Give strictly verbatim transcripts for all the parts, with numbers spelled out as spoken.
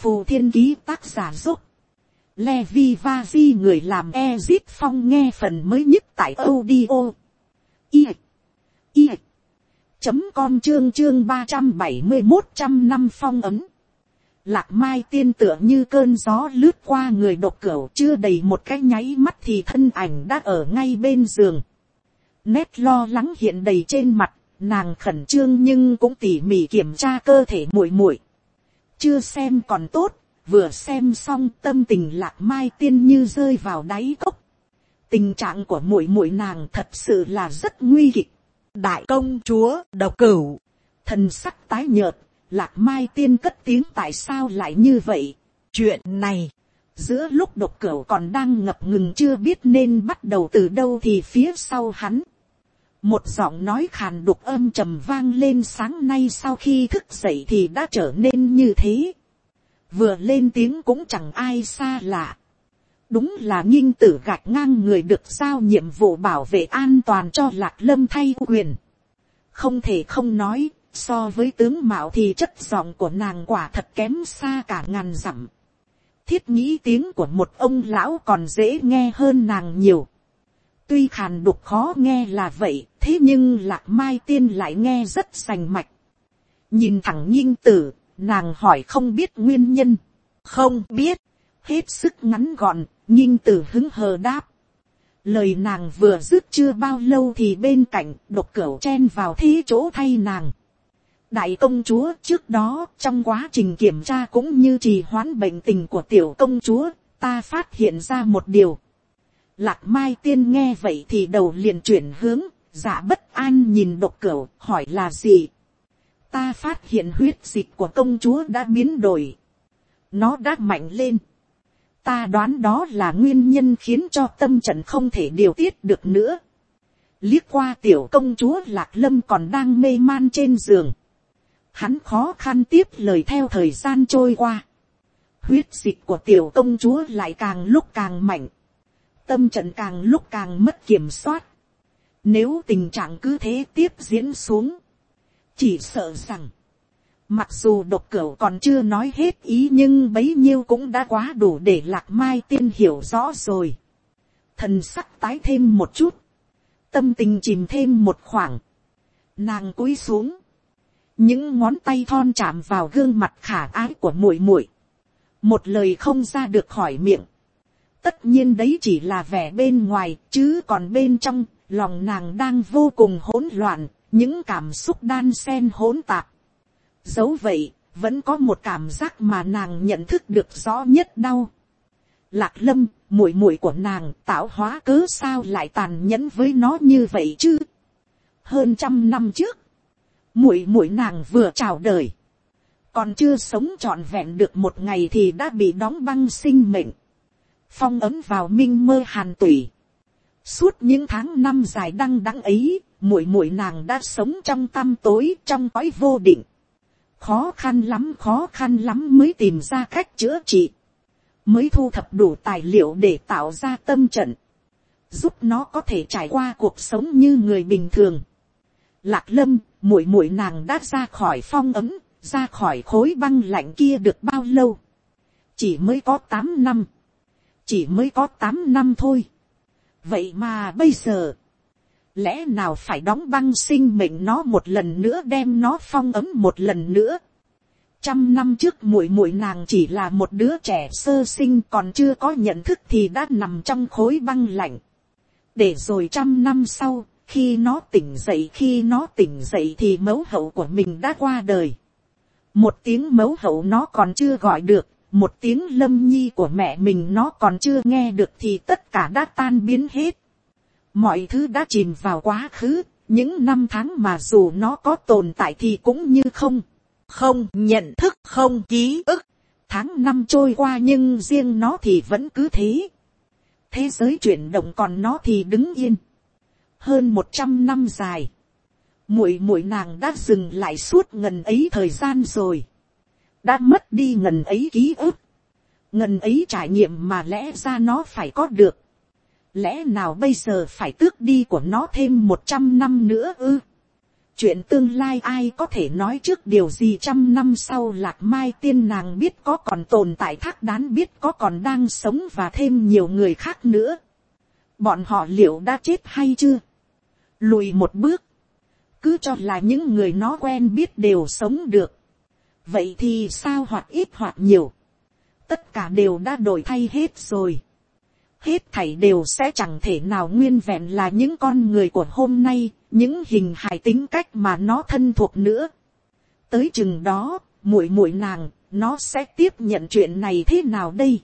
Phù Thiên Ký tác giả giúp. Levi Vazi người làm Ezit Phong nghe phần mới nhất tại audio. I. I. Chấm com chương chương ba trăm bảy mươi một trăm năm phong ấm. Lạc Mai tiên tựa như cơn gió lướt qua người độc cửu, chưa đầy một cái nháy mắt thì thân ảnh đã ở ngay bên giường. Nét lo lắng hiện đầy trên mặt, nàng khẩn trương nhưng cũng tỉ mỉ kiểm tra cơ thể muội muội. Chưa xem còn tốt, vừa xem xong tâm tình Lạc Mai tiên như rơi vào đáy cốc. Tình trạng của muội muội nàng thật sự là rất nguy kịch. Đại công chúa độc cửu, thần sắc tái nhợt, Lạc Mai tiên cất tiếng tại sao lại như vậy. Chuyện này, giữa lúc độc cửu còn đang ngập ngừng chưa biết nên bắt đầu từ đâu thì phía sau hắn, một giọng nói khàn đục âm trầm vang lên. Sáng nay sau khi thức dậy thì đã trở nên như thế. Vừa lên tiếng cũng chẳng ai xa lạ. Đúng là Nghinh Tử gạch ngang người được giao nhiệm vụ bảo vệ an toàn cho Lạc Lâm thay quyền. Không thể không nói, so với tướng mạo thì chất giọng của nàng quả thật kém xa cả ngàn dặm. Thiết nghĩ tiếng của một ông lão còn dễ nghe hơn nàng nhiều. Tuy khàn đục khó nghe là vậy, thế nhưng Lạc Mai tiên lại nghe rất sành mạch. Nhìn thẳng Nghinh Tử, nàng hỏi không biết nguyên nhân. Không biết. Hết sức ngắn gọn, Nghinh Tử hứng hờ đáp. Lời nàng vừa dứt chưa bao lâu thì bên cạnh độc cửu chen vào thế chỗ thay nàng. Đại công chúa, trước đó trong quá trình kiểm tra cũng như trì hoãn bệnh tình của tiểu công chúa, ta phát hiện ra một điều. Lạc Mai tiên nghe vậy thì đầu liền chuyển hướng, dạ bất an nhìn độc cửu, hỏi là gì. Ta phát hiện huyết dịch của công chúa đã biến đổi. Nó đã mạnh lên. Ta đoán đó là nguyên nhân khiến cho tâm trận không thể điều tiết được nữa. Liếc qua tiểu công chúa Lạc Lâm còn đang mê man trên giường. Hắn khó khăn tiếp lời. Theo thời gian trôi qua, huyết dịch của tiểu công chúa lại càng lúc càng mạnh. Tâm trận càng lúc càng mất kiểm soát. Nếu tình trạng cứ thế tiếp diễn xuống, chỉ sợ rằng, mặc dù độc cửu còn chưa nói hết ý nhưng bấy nhiêu cũng đã quá đủ để Lạc Mai tiên hiểu rõ rồi. Thần sắc tái thêm một chút, tâm tình chìm thêm một khoảng. Nàng cúi xuống, những ngón tay thon chạm vào gương mặt khả ái của muội muội. Một lời không ra được khỏi miệng. Tất nhiên đấy chỉ là vẻ bên ngoài, chứ còn bên trong, lòng nàng đang vô cùng hỗn loạn, những cảm xúc đan xen hỗn tạp. Dẫu vậy, vẫn có một cảm giác mà nàng nhận thức được rõ nhất đau. Lạc Lâm, muội muội của nàng, tạo hóa cớ sao lại tàn nhẫn với nó như vậy chứ? Hơn trăm năm trước, muội muội nàng vừa chào đời, còn chưa sống trọn vẹn được một ngày thì đã bị đóng băng sinh mệnh, phong ấm vào minh mơ hàn tủy. Suốt những tháng năm dài đăng đẵng ấy, muội muội nàng đã sống trong tăm tối, trong cõi vô định. Khó khăn lắm, khó khăn lắm mới tìm ra cách chữa trị, mới thu thập đủ tài liệu để tạo ra tâm trận, giúp nó có thể trải qua cuộc sống như người bình thường. Lạc Lâm, muội muội nàng đã ra khỏi phong ấm, ra khỏi khối băng lạnh kia được bao lâu? Chỉ mới có tám năm. Chỉ mới có tám năm thôi. Vậy mà bây giờ, lẽ nào phải đóng băng sinh mệnh nó một lần nữa, đem nó phong ấm một lần nữa? Trăm năm trước muội muội nàng chỉ là một đứa trẻ sơ sinh, còn chưa có nhận thức thì đã nằm trong khối băng lạnh. Để rồi trăm năm sau, khi nó tỉnh dậy, khi nó tỉnh dậy thì mẫu hậu của mình đã qua đời. Một tiếng mẫu hậu nó còn chưa gọi được, một tiếng Lâm Nhi của mẹ mình nó còn chưa nghe được thì tất cả đã tan biến hết. Mọi thứ đã chìm vào quá khứ, những năm tháng mà dù nó có tồn tại thì cũng như không, không nhận thức, không ký ức. Tháng năm trôi qua nhưng riêng nó thì vẫn cứ thế. Thế giới chuyển động còn nó thì đứng yên. Hơn một trăm năm dài, muội muội nàng đã dừng lại suốt ngần ấy thời gian rồi. Đã mất đi ngần ấy ký ức, ngần ấy trải nghiệm mà lẽ ra nó phải có được. Lẽ nào bây giờ phải tước đi của nó thêm một trăm năm nữa ư? chuyện tương lai ai có thể nói trước điều gì, trăm năm sau Lạc Mai tiên nàng biết có còn tồn tại, Thác Đán biết có còn đang sống, và thêm nhiều người khác nữa. Bọn họ liệu đã chết hay chưa? Lùi một bước, cứ cho là những người nó quen biết đều sống được. Vậy thì sao, hoặc ít hoặc nhiều, tất cả đều đã đổi thay hết rồi. Hết thảy đều sẽ chẳng thể nào nguyên vẹn là những con người của hôm nay, những hình hài tính cách mà nó thân thuộc nữa. Tới chừng đó, muội muội nàng, nó sẽ tiếp nhận chuyện này thế nào đây?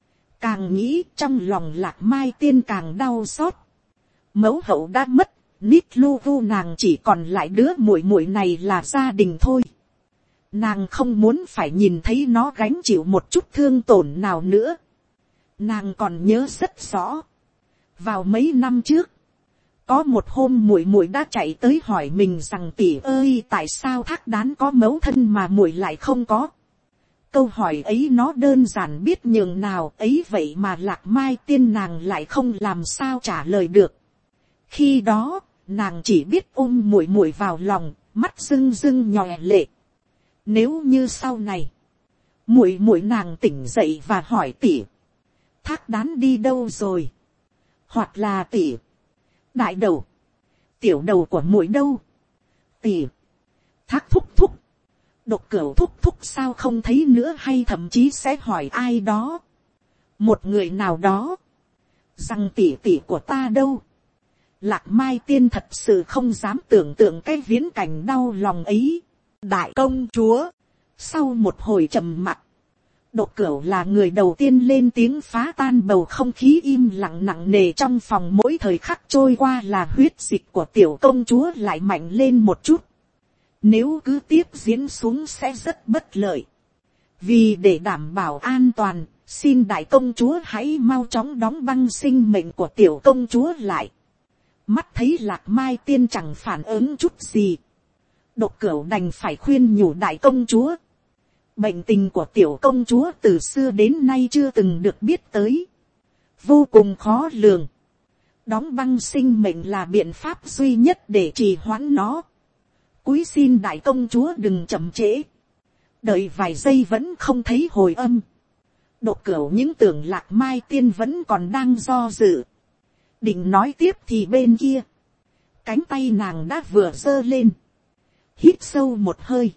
Càng nghĩ trong lòng Lạc Mai tiên càng đau xót. Mẫu hậu đã mất, Nít Lu Vu nàng chỉ còn lại đứa muội muội này là gia đình thôi. Nàng không muốn phải nhìn thấy nó gánh chịu một chút thương tổn nào nữa. Nàng còn nhớ rất rõ. Vào mấy năm trước, có một hôm muội muội đã chạy tới hỏi mình rằng tỷ ơi, tại sao Thác Đán có mẫu thân mà muội lại không có. Câu hỏi ấy nó đơn giản biết nhường nào, ấy vậy mà Lạc Mai tiên nàng lại không làm sao trả lời được. Khi đó, nàng chỉ biết ôm muội muội vào lòng, mắt rưng rưng nhòe lệ. Nếu như sau này, muội muội nàng tỉnh dậy và hỏi tỷ, Thác Đán đi đâu rồi? Hoặc là tỷ, đại đầu, tiểu đầu của muội đâu? Tỷ, Thác thúc thúc, Độc Cửu thúc thúc sao không thấy nữa, hay thậm chí sẽ hỏi ai đó, một người nào đó, rằng tỷ tỷ của ta đâu? Lạc Mai tiên thật sự không dám tưởng tượng cái viễn cảnh đau lòng ấy. Đại công chúa, sau một hồi trầm mặc, Độc Cửu là người đầu tiên lên tiếng phá tan bầu không khí im lặng nặng nề trong phòng. Mỗi thời khắc trôi qua là huyết dịch của tiểu công chúa lại mạnh lên một chút. Nếu cứ tiếp diễn xuống sẽ rất bất lợi. Vì để đảm bảo an toàn, xin đại công chúa hãy mau chóng đóng băng sinh mệnh của tiểu công chúa lại. Mắt thấy Lạc Mai tiên chẳng phản ứng chút gì, Độc Cửu đành phải khuyên nhủ đại công chúa. Bệnh tình của tiểu công chúa từ xưa đến nay chưa từng được biết tới, vô cùng khó lường. Đóng băng sinh mệnh là biện pháp duy nhất để trì hoãn nó. Cúi xin đại công chúa đừng chậm trễ. Đợi vài giây vẫn không thấy hồi âm. Độc Cửu những tưởng Lạc Mai tiên vẫn còn đang do dự, định nói tiếp thì bên kia, cánh tay nàng đã vừa giơ lên, hít sâu một hơi.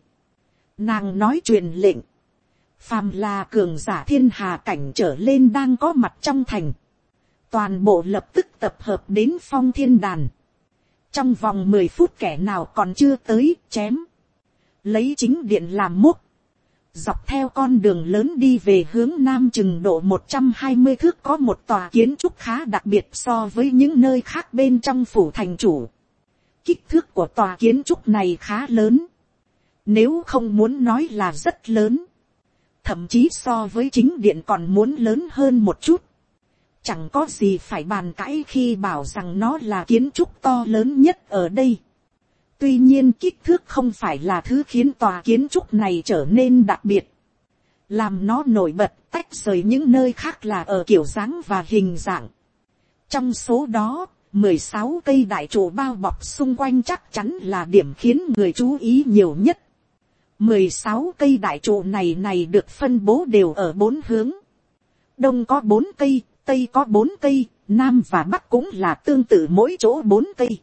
Nàng nói truyền lệnh, phàm là cường giả thiên hà cảnh trở lên đang có mặt trong thành, toàn bộ lập tức tập hợp đến Phong Thiên Đàn. Trong vòng mười phút kẻ nào còn chưa tới, chém. Lấy chính điện làm mốc, dọc theo con đường lớn đi về hướng nam chừng độ một trăm hai mươi thước có một tòa kiến trúc khá đặc biệt so với những nơi khác bên trong phủ thành chủ. Kích thước của tòa kiến trúc này khá lớn, nếu không muốn nói là rất lớn, thậm chí so với chính điện còn muốn lớn hơn một chút. Chẳng có gì phải bàn cãi khi bảo rằng nó là kiến trúc to lớn nhất ở đây. Tuy nhiên kích thước không phải là thứ khiến tòa kiến trúc này trở nên đặc biệt. Làm nó nổi bật tách rời những nơi khác là ở kiểu dáng và hình dạng. Trong số đó, mười sáu cây đại trụ bao bọc xung quanh chắc chắn là điểm khiến người chú ý nhiều nhất. mười sáu cây đại trụ này này được phân bố đều ở bốn hướng. Đông có bốn cây, Tây có bốn cây, Nam và Bắc cũng là tương tự mỗi chỗ bốn cây.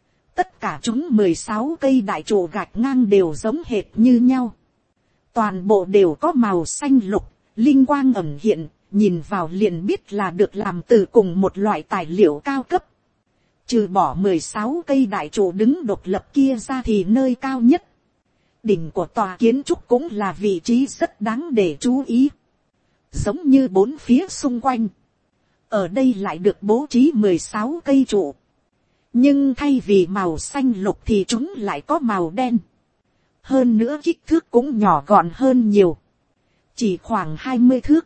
Tất cả chúng mười sáu cây đại trụ gạch ngang đều giống hệt như nhau. Toàn bộ đều có màu xanh lục, linh quang ẩn hiện, nhìn vào liền biết là được làm từ cùng một loại tài liệu cao cấp. Trừ bỏ mười sáu cây đại trụ đứng độc lập kia ra thì nơi cao nhất, đỉnh của tòa kiến trúc cũng là vị trí rất đáng để chú ý. Giống như bốn phía xung quanh, ở đây lại được bố trí mười sáu cây trụ. Nhưng thay vì màu xanh lục thì chúng lại có màu đen. Hơn nữa kích thước cũng nhỏ gọn hơn nhiều. Chỉ khoảng hai mươi thước.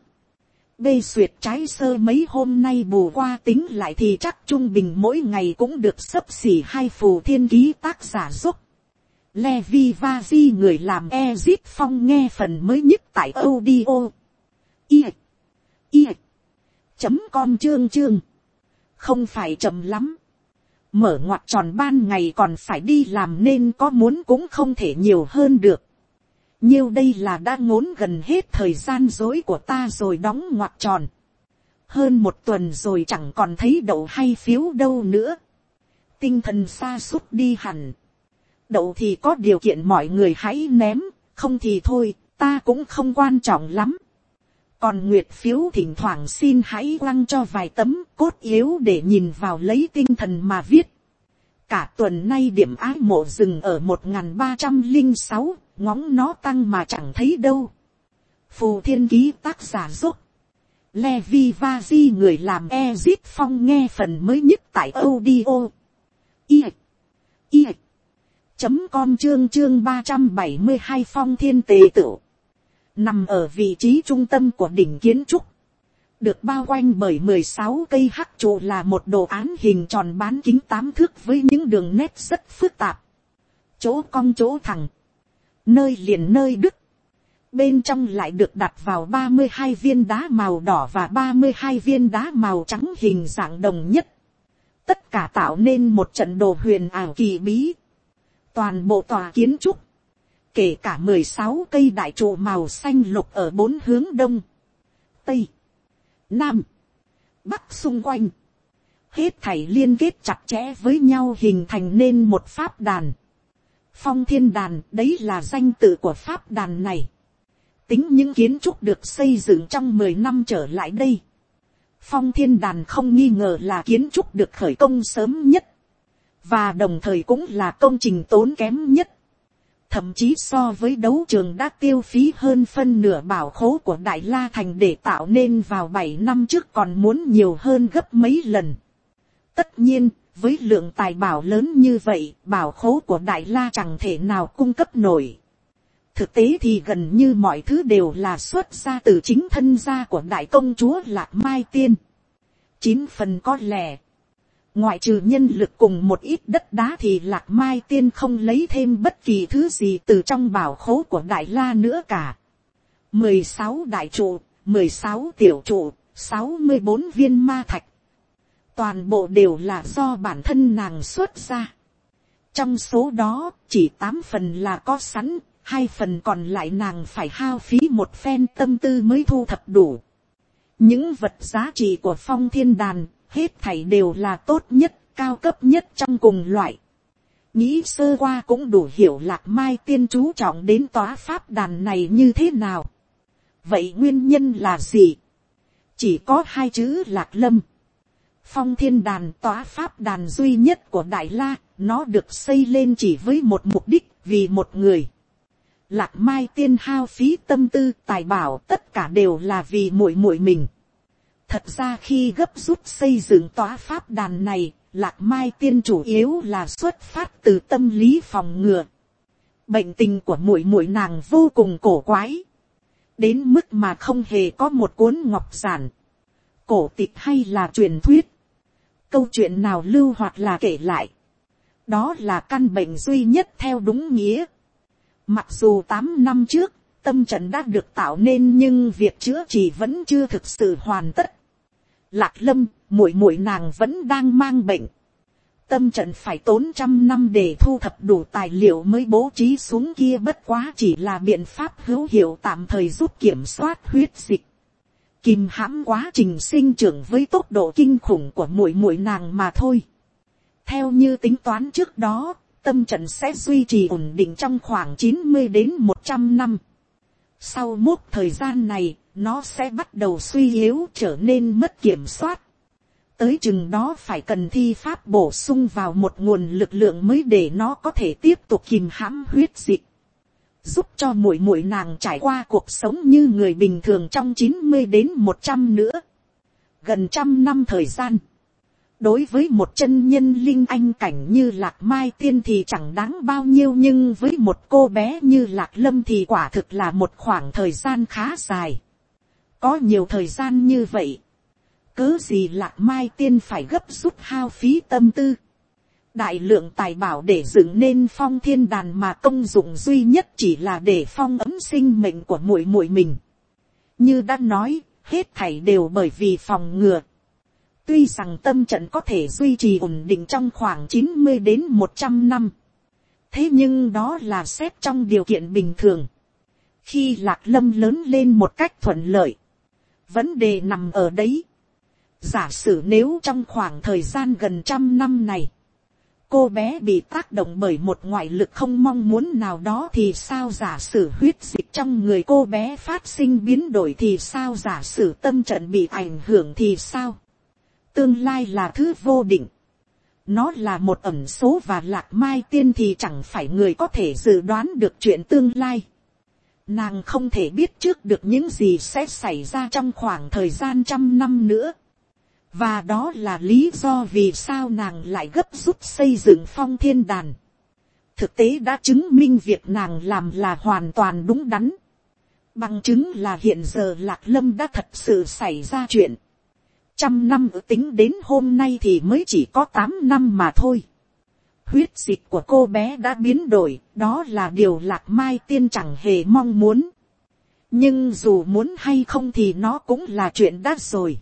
Bê Xuyệt trái sơ mấy hôm nay bù qua tính lại thì chắc trung bình mỗi ngày cũng được xấp xỉ hai phù thiên ký tác giả giúp. Levi Vazi người làm Ezit Phong nghe phần mới nhất tại audio. I. I. Chấm com chương chương. Không phải chậm lắm. mở ngoặc tròn ban ngày còn phải đi làm nên có muốn cũng không thể nhiều hơn được. Nhiêu đây là đã ngốn gần hết thời gian dối của ta rồi đóng ngoặc tròn. Hơn một tuần rồi chẳng còn thấy đậu hay phiếu đâu nữa. Tinh thần sa sút đi hẳn. Đậu thì có điều kiện mọi người hãy ném, không thì thôi, ta cũng không quan trọng lắm. Còn nguyệt phiếu thỉnh thoảng xin hãy quăng cho vài tấm cốt yếu để nhìn vào lấy tinh thần mà viết. Cả tuần nay điểm ái mộ dừng ở một nghìn ba trăm lẻ sáu, ngóng nó tăng mà chẳng thấy đâu. Phù Thiên Ký tác giả giúp. Levi Vazi người làm Ezit Phong nghe phần mới nhất tại audio. I. I. Chấm com chương chương ba trăm bảy mươi hai Phong Thiên Tề Tửu. Nằm ở vị trí trung tâm của đỉnh kiến trúc. Được bao quanh bởi mười sáu cây hắc trụ là một đồ án hình tròn bán kính tám thước với những đường nét rất phức tạp. Chỗ cong chỗ thẳng. Nơi liền nơi đứt. Bên trong lại được đặt vào ba mươi hai viên đá màu đỏ và ba mươi hai viên đá màu trắng hình dạng đồng nhất. Tất cả tạo nên một trận đồ huyền ảo kỳ bí. Toàn bộ tòa kiến trúc, kể cả mười sáu cây đại trụ màu xanh lục ở bốn hướng đông, tây, nam, bắc xung quanh, hết thảy liên kết chặt chẽ với nhau hình thành nên một pháp đàn. Phong Thiên Đàn, đấy là danh tự của pháp đàn này. Tính những kiến trúc được xây dựng trong mười năm trở lại đây, Phong Thiên Đàn không nghi ngờ là kiến trúc được khởi công sớm nhất, và đồng thời cũng là công trình tốn kém nhất. Thậm chí so với đấu trường đã tiêu phí hơn phân nửa bảo khố của Đại La Thành để tạo nên vào bảy năm trước còn muốn nhiều hơn gấp mấy lần. Tất nhiên, với lượng tài bảo lớn như vậy, bảo khố của Đại La chẳng thể nào cung cấp nổi. Thực tế thì gần như mọi thứ đều là xuất ra từ chính thân gia của Đại Công Chúa Lạc Mai Tiên. Chín phần có lẽ, ngoại trừ nhân lực cùng một ít đất đá thì Lạc Mai Tiên không lấy thêm bất kỳ thứ gì từ trong bảo khố của Đại La nữa cả. mười sáu đại trụ, mười sáu tiểu trụ, sáu mươi bốn viên ma thạch. Toàn bộ đều là do bản thân nàng xuất ra. Trong số đó, chỉ tám phần là có sẵn, hai phần còn lại nàng phải hao phí một phen tâm tư mới thu thập đủ. Những vật giá trị của Phong Thiên Đàn, hết thảy đều là tốt nhất, cao cấp nhất trong cùng loại. Nghĩ sơ qua cũng đủ hiểu Lạc Mai Tiên chú trọng đến tòa pháp đàn này như thế nào. Vậy nguyên nhân là gì? Chỉ có hai chữ Lạc Lâm. Phong Thiên Đàn, tòa pháp đàn duy nhất của Đại La, nó được xây lên chỉ với một mục đích, vì một người. Lạc Mai Tiên hao phí tâm tư, tài bảo, tất cả đều là vì muội muội mình. Thật ra khi gấp rút xây dựng tòa pháp đàn này, Lạc Mai Tiên chủ yếu là xuất phát từ tâm lý phòng ngừa. Bệnh tình của muội muội nàng vô cùng cổ quái, đến mức mà không hề có một cuốn ngọc giản, cổ tịch hay là truyền thuyết, câu chuyện nào lưu hoặc là kể lại. Đó là căn bệnh duy nhất theo đúng nghĩa. Mặc dù tám năm trước, tâm trận đã được tạo nên nhưng việc chữa trị vẫn chưa thực sự hoàn tất. Lạc Lâm, muội muội nàng vẫn đang mang bệnh. Tâm trận phải tốn trăm năm để thu thập đủ tài liệu mới bố trí xuống kia, bất quá chỉ là biện pháp hữu hiệu tạm thời giúp kiểm soát huyết dịch, kìm hãm quá trình sinh trưởng với tốc độ kinh khủng của muội muội nàng mà thôi. Theo như tính toán trước đó, tâm trận sẽ duy trì ổn định trong khoảng chín mươi đến một trăm năm. Sau mốc thời gian này, nó sẽ bắt đầu suy yếu, trở nên mất kiểm soát. Tới chừng đó phải cần thi pháp bổ sung vào một nguồn lực lượng mới để nó có thể tiếp tục kìm hãm huyết dịch, giúp cho muội muội nàng trải qua cuộc sống như người bình thường trong chín mươi đến một trăm nữa. Gần trăm năm thời gian. Đối với một chân nhân linh anh cảnh như Lạc Mai Tiên thì chẳng đáng bao nhiêu, nhưng với một cô bé như Lạc Lâm thì quả thực là một khoảng thời gian khá dài. Có nhiều thời gian như vậy, cớ gì Lạc Mai Tiên phải gấp rút hao phí tâm tư, đại lượng tài bảo để dựng nên Phong Thiên Đàn mà công dụng duy nhất chỉ là để phong ấm sinh mệnh của muội muội mình. Như đã nói, hết thảy đều bởi vì phòng ngừa. Tuy rằng tâm trận có thể duy trì ổn định trong khoảng chín mươi đến một trăm năm. Thế nhưng đó là xét trong điều kiện bình thường. Khi Lạc Lâm lớn lên một cách thuận lợi. Vấn đề nằm ở đấy. Giả sử nếu trong khoảng thời gian gần trăm năm này. Cô bé bị tác động bởi một ngoại lực không mong muốn nào đó thì sao, giả sử huyết dịch trong người cô bé phát sinh biến đổi thì sao, giả sử tâm trận bị ảnh hưởng thì sao. Tương lai là thứ vô định. Nó là một ẩn số và Lạc Mai Tiên thì chẳng phải người có thể dự đoán được chuyện tương lai. Nàng không thể biết trước được những gì sẽ xảy ra trong khoảng thời gian trăm năm nữa. Và đó là lý do vì sao nàng lại gấp rút xây dựng Phong Thiên Đàn. Thực tế đã chứng minh việc nàng làm là hoàn toàn đúng đắn. Bằng chứng là hiện giờ Lạc Lâm đã thật sự xảy ra chuyện. Trăm năm ước tính đến hôm nay thì mới chỉ có tám năm mà thôi. Huyết dịch của cô bé đã biến đổi, đó là điều Lạc Mai Tiên chẳng hề mong muốn. Nhưng dù muốn hay không thì nó cũng là chuyện đã rồi.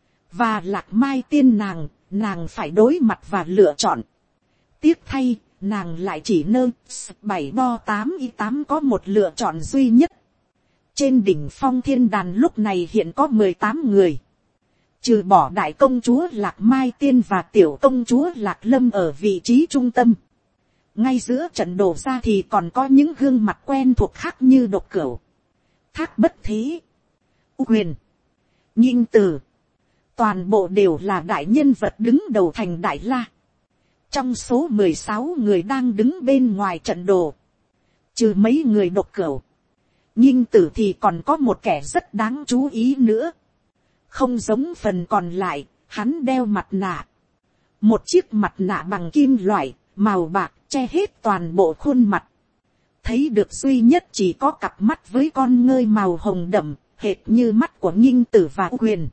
Và Lạc Mai Tiên nàng, nàng phải đối mặt và lựa chọn. Tiếc thay, nàng lại chỉ nơ bảy bo tám y tám có một lựa chọn duy nhất. Trên đỉnh Phong Thiên Đàn lúc này hiện có mười tám người. Trừ bỏ đại công chúa Lạc Mai Tiên và tiểu công chúa Lạc Lâm ở vị trí trung tâm. Ngay giữa trận đổ ra thì còn có những gương mặt quen thuộc khác như Độc Cửu, Thác Bất Thế, U Huyền, Nhinh Tử. Toàn bộ đều là đại nhân vật đứng đầu thành Đại La. Trong số mười sáu người đang đứng bên ngoài trận đồ, trừ mấy người Độc Cửu, Nhinh Tử thì còn có một kẻ rất đáng chú ý nữa. Không giống phần còn lại, hắn đeo mặt nạ. Một chiếc mặt nạ bằng kim loại, màu bạc, che hết toàn bộ khuôn mặt. Thấy được duy nhất chỉ có cặp mắt với con ngươi màu hồng đậm, hệt như mắt của Nhinh Tử và Huyền.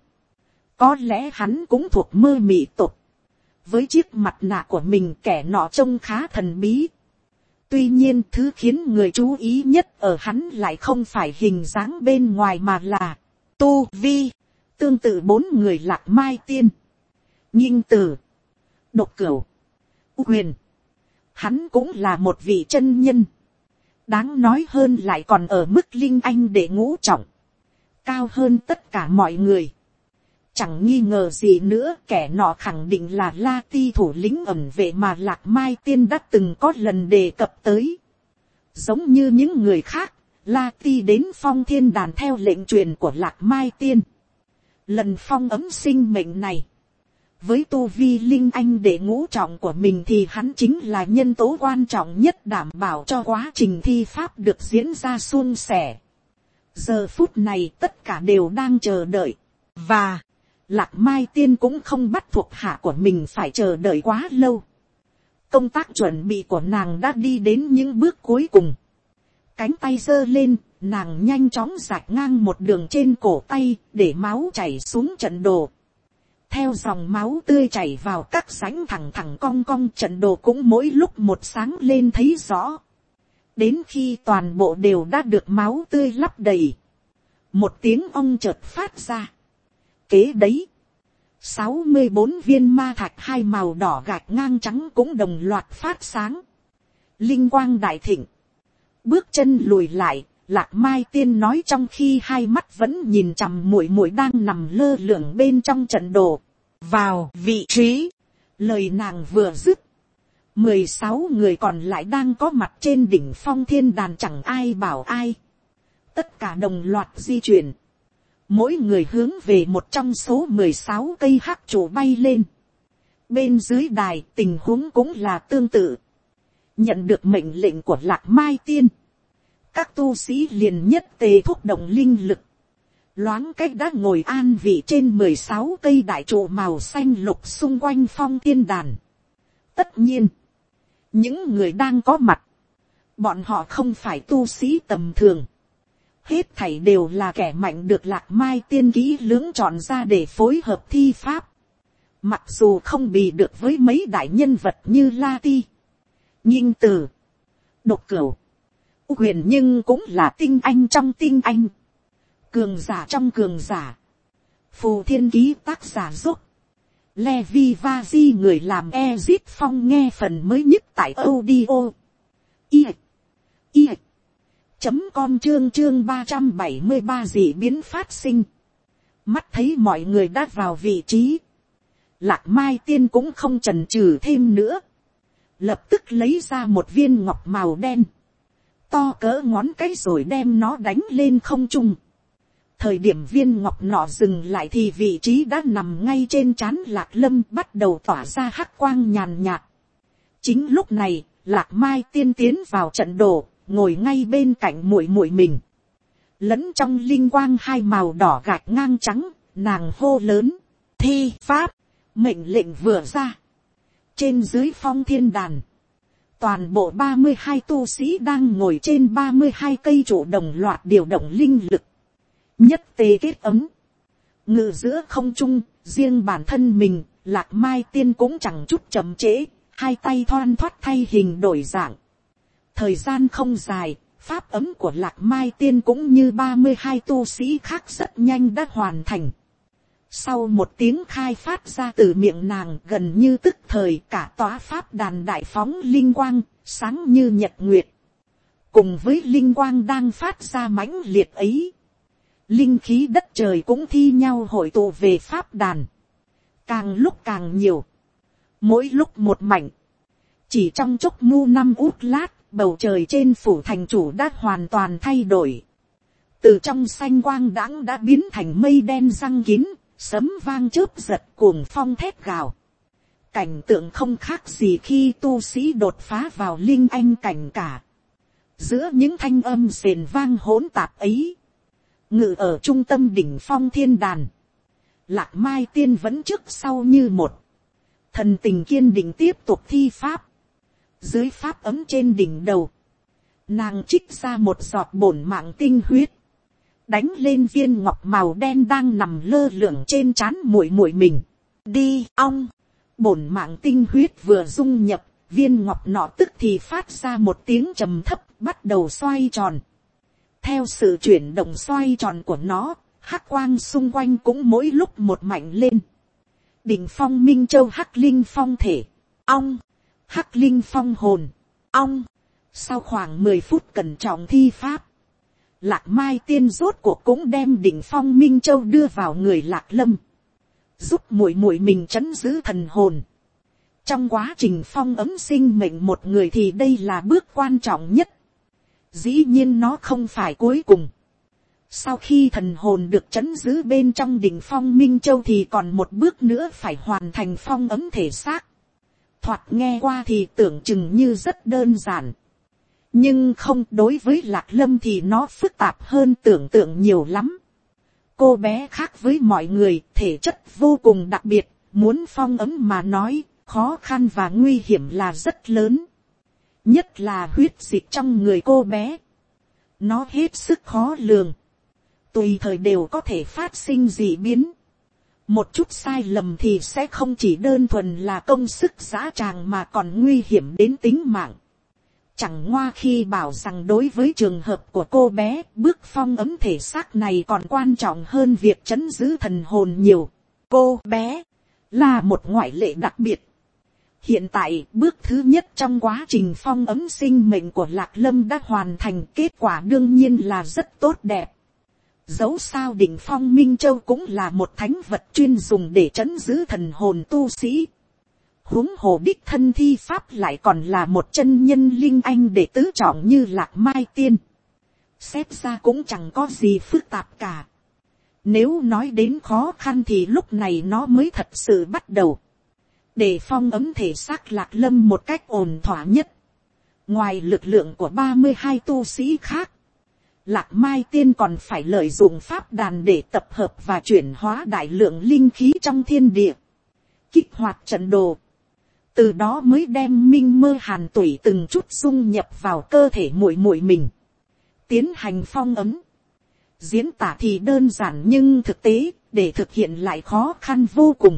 Có lẽ hắn cũng thuộc mơ mị tộc. Với chiếc mặt nạ của mình kẻ nọ trông khá thần bí. Tuy nhiên thứ khiến người chú ý nhất ở hắn lại không phải hình dáng bên ngoài mà là tu vi. Tương tự bốn người Lạc Mai Tiên, Nhinh Tử, Độc Cửu, Huyền. Hắn cũng là một vị chân nhân. Đáng nói hơn lại còn ở mức linh anh đệ ngũ trọng. Cao hơn tất cả mọi người. Chẳng nghi ngờ gì nữa, kẻ nọ khẳng định là La Ti thủ lĩnh ẩn vệ mà Lạc Mai Tiên đã từng có lần đề cập tới. Giống như những người khác, La Ti đến Phong Thiên Đàn theo lệnh truyền của Lạc Mai Tiên. Lần phong ấm sinh mệnh này, với tu vi linh anh đệ ngũ trọng của mình thì hắn chính là nhân tố quan trọng nhất đảm bảo cho quá trình thi pháp được diễn ra suôn sẻ. Giờ phút này tất cả đều đang chờ đợi. Và Lạc Mai Tiên cũng không bắt thuộc hạ của mình phải chờ đợi quá lâu. Công tác chuẩn bị của nàng đã đi đến những bước cuối cùng. Cánh tay giơ lên, nàng nhanh chóng rạch ngang một đường trên cổ tay để máu chảy xuống trận đồ. Theo dòng máu tươi chảy vào các rãnh thẳng thẳng cong cong, trận đồ cũng mỗi lúc một sáng lên thấy rõ. Đến khi toàn bộ đều đã được máu tươi lấp đầy, một tiếng ong chợt phát ra. Kế đấy, sáu mươi bốn viên ma thạch hai màu đỏ gạch ngang trắng cũng đồng loạt phát sáng. Linh quang đại thịnh. Bước chân lùi lại, Lạc Mai Tiên nói trong khi hai mắt vẫn nhìn chằm muội muội đang nằm lơ lửng bên trong trận đồ. Vào vị trí. Lời nàng vừa dứt, mười sáu người còn lại đang có mặt trên đỉnh Phong Thiên Đàn chẳng ai bảo ai. Tất cả đồng loạt di chuyển. Mỗi người hướng về một trong số mười sáu cây hắc trụ bay lên. Bên dưới đài tình huống cũng là tương tự. Nhận được mệnh lệnh của Lạc Mai Tiên, các tu sĩ liền nhất tề thúc động linh lực. Loáng cách đã ngồi an vị trên mười sáu cây đại trụ màu xanh lục xung quanh Phong Thiên Đàn. Tất nhiên, những người đang có mặt, bọn họ không phải tu sĩ tầm thường. Hết thảy đều là kẻ mạnh được Lạc Mai Tiên kỹ lưỡng chọn ra để phối hợp thi pháp. Mặc dù không bì được với mấy đại nhân vật như La Ti, Nhinh Tử, Độc Cửu, Huyền, nhưng cũng là tinh anh trong tinh anh, cường giả trong cường giả. Phù Thiên Ký tác giả giúp Levi Vazi người làm Ezit Phong nghe phần mới nhất tại audio. I. I. Chấm com chương chương ba trăm bảy mươi ba dị biến phát sinh. Mắt thấy mọi người đã vào vị trí. Lạc Mai Tiên cũng không chần chừ thêm nữa. Lập tức lấy ra một viên ngọc màu đen. To cỡ ngón cái rồi đem nó đánh lên không trung. Thời điểm viên ngọc nọ dừng lại thì vị trí đã nằm ngay trên trán Lạc Lâm bắt đầu tỏa ra hắc quang nhàn nhạt. Chính lúc này, Lạc Mai Tiên tiến vào trận đồ, ngồi ngay bên cạnh muội muội mình. Lẫn trong linh quang hai màu đỏ gạch ngang trắng, nàng hô lớn, thi pháp, mệnh lệnh vừa ra. Trên dưới Phong Thiên Đàn, toàn bộ ba mươi hai tu sĩ đang ngồi trên ba mươi hai cây trụ đồng loạt điều động linh lực. Nhất tề kết ấm, ngự giữa không trung, riêng bản thân mình, Lạc Mai Tiên cũng chẳng chút chậm trễ, hai tay thoăn thoắt thay hình đổi dạng. Thời gian không dài, pháp ấm của Lạc Mai Tiên cũng như ba mươi hai tu sĩ khác rất nhanh đã hoàn thành. Sau một tiếng khai phát ra từ miệng nàng, gần như tức thời cả tòa pháp đàn đại phóng linh quang, sáng như nhật nguyệt. Cùng với linh quang đang phát ra mãnh liệt ấy, linh khí đất trời cũng thi nhau hội tụ về pháp đàn. Càng lúc càng nhiều, mỗi lúc một mảnh. Chỉ trong chốc mu năm út lát, bầu trời trên phủ thành chủ đã hoàn toàn thay đổi. Từ trong xanh quang đãng đã biến thành mây đen răng kín, sấm vang chớp giật cuồng phong thét gào. Cảnh tượng không khác gì khi tu sĩ đột phá vào linh anh cảnh cả. Giữa những thanh âm sền vang hỗn tạp ấy, ngự ở trung tâm đỉnh Phong Thiên Đàn, Lạc Mai Tiên vẫn trước sau như một, thần tình kiên định tiếp tục thi pháp. Dưới pháp ấm trên đỉnh đầu, nàng trích ra một giọt bổn mạng tinh huyết, đánh lên viên ngọc màu đen đang nằm lơ lửng trên trán muội muội mình. Đi ong, bổn mạng tinh huyết vừa dung nhập, viên ngọc nọ tức thì phát ra một tiếng trầm thấp, bắt đầu xoay tròn. Theo sự chuyển động xoay tròn của nó, hắc quang xung quanh cũng mỗi lúc một mạnh lên. Đỉnh Phong Minh Châu hắc linh phong thể, ong, hắc linh phong hồn, ong. Sau khoảng mười phút cẩn trọng thi pháp, Lạc Mai Tiên rốt cuộc cũng đem đỉnh Phong Minh Châu đưa vào người Lạc Lâm, giúp muội muội mình trấn giữ thần hồn. Trong quá trình phong ấm sinh mệnh một người thì đây là bước quan trọng nhất. Dĩ nhiên nó không phải cuối cùng. Sau khi thần hồn được trấn giữ bên trong đỉnh Phong Minh Châu thì còn một bước nữa phải hoàn thành phong ấm thể xác. Thoạt nghe qua thì tưởng chừng như rất đơn giản. Nhưng không, đối với Lạc Lâm thì nó phức tạp hơn tưởng tượng nhiều lắm. Cô bé khác với mọi người, thể chất vô cùng đặc biệt, muốn phong ấm mà nói, khó khăn và nguy hiểm là rất lớn. Nhất là huyết dịch trong người cô bé. Nó hết sức khó lường. Tùy thời đều có thể phát sinh dị biến. Một chút sai lầm thì sẽ không chỉ đơn thuần là công sức dã tràng mà còn nguy hiểm đến tính mạng. Chẳng ngoa khi bảo rằng đối với trường hợp của cô bé, bước phong ấm thể xác này còn quan trọng hơn việc trấn giữ thần hồn nhiều. Cô bé là một ngoại lệ đặc biệt. Hiện tại, bước thứ nhất trong quá trình phong ấm sinh mệnh của Lạc Lâm đã hoàn thành, kết quả đương nhiên là rất tốt đẹp. Dẫu sao đỉnh Phong Minh Châu cũng là một thánh vật chuyên dùng để trấn giữ thần hồn tu sĩ. Huống hồ đích thân thi pháp lại còn là một chân nhân linh anh đệ tứ trọng như Lạc Mai Tiên. Xét ra cũng chẳng có gì phức tạp cả. Nếu nói đến khó khăn thì lúc này nó mới thật sự bắt đầu. Để phong ấm thể xác Lạc Lâm một cách ổn thỏa nhất. Ngoài lực lượng của ba mươi hai tu sĩ khác, Lạc Mai Tiên còn phải lợi dụng pháp đàn để tập hợp và chuyển hóa đại lượng linh khí trong thiên địa. Kích hoạt trận đồ. Từ đó mới đem minh mơ hàn tủy từng chút dung nhập vào cơ thể muội muội mình. Tiến hành phong ấm. Diễn tả thì đơn giản nhưng thực tế, để thực hiện lại khó khăn vô cùng.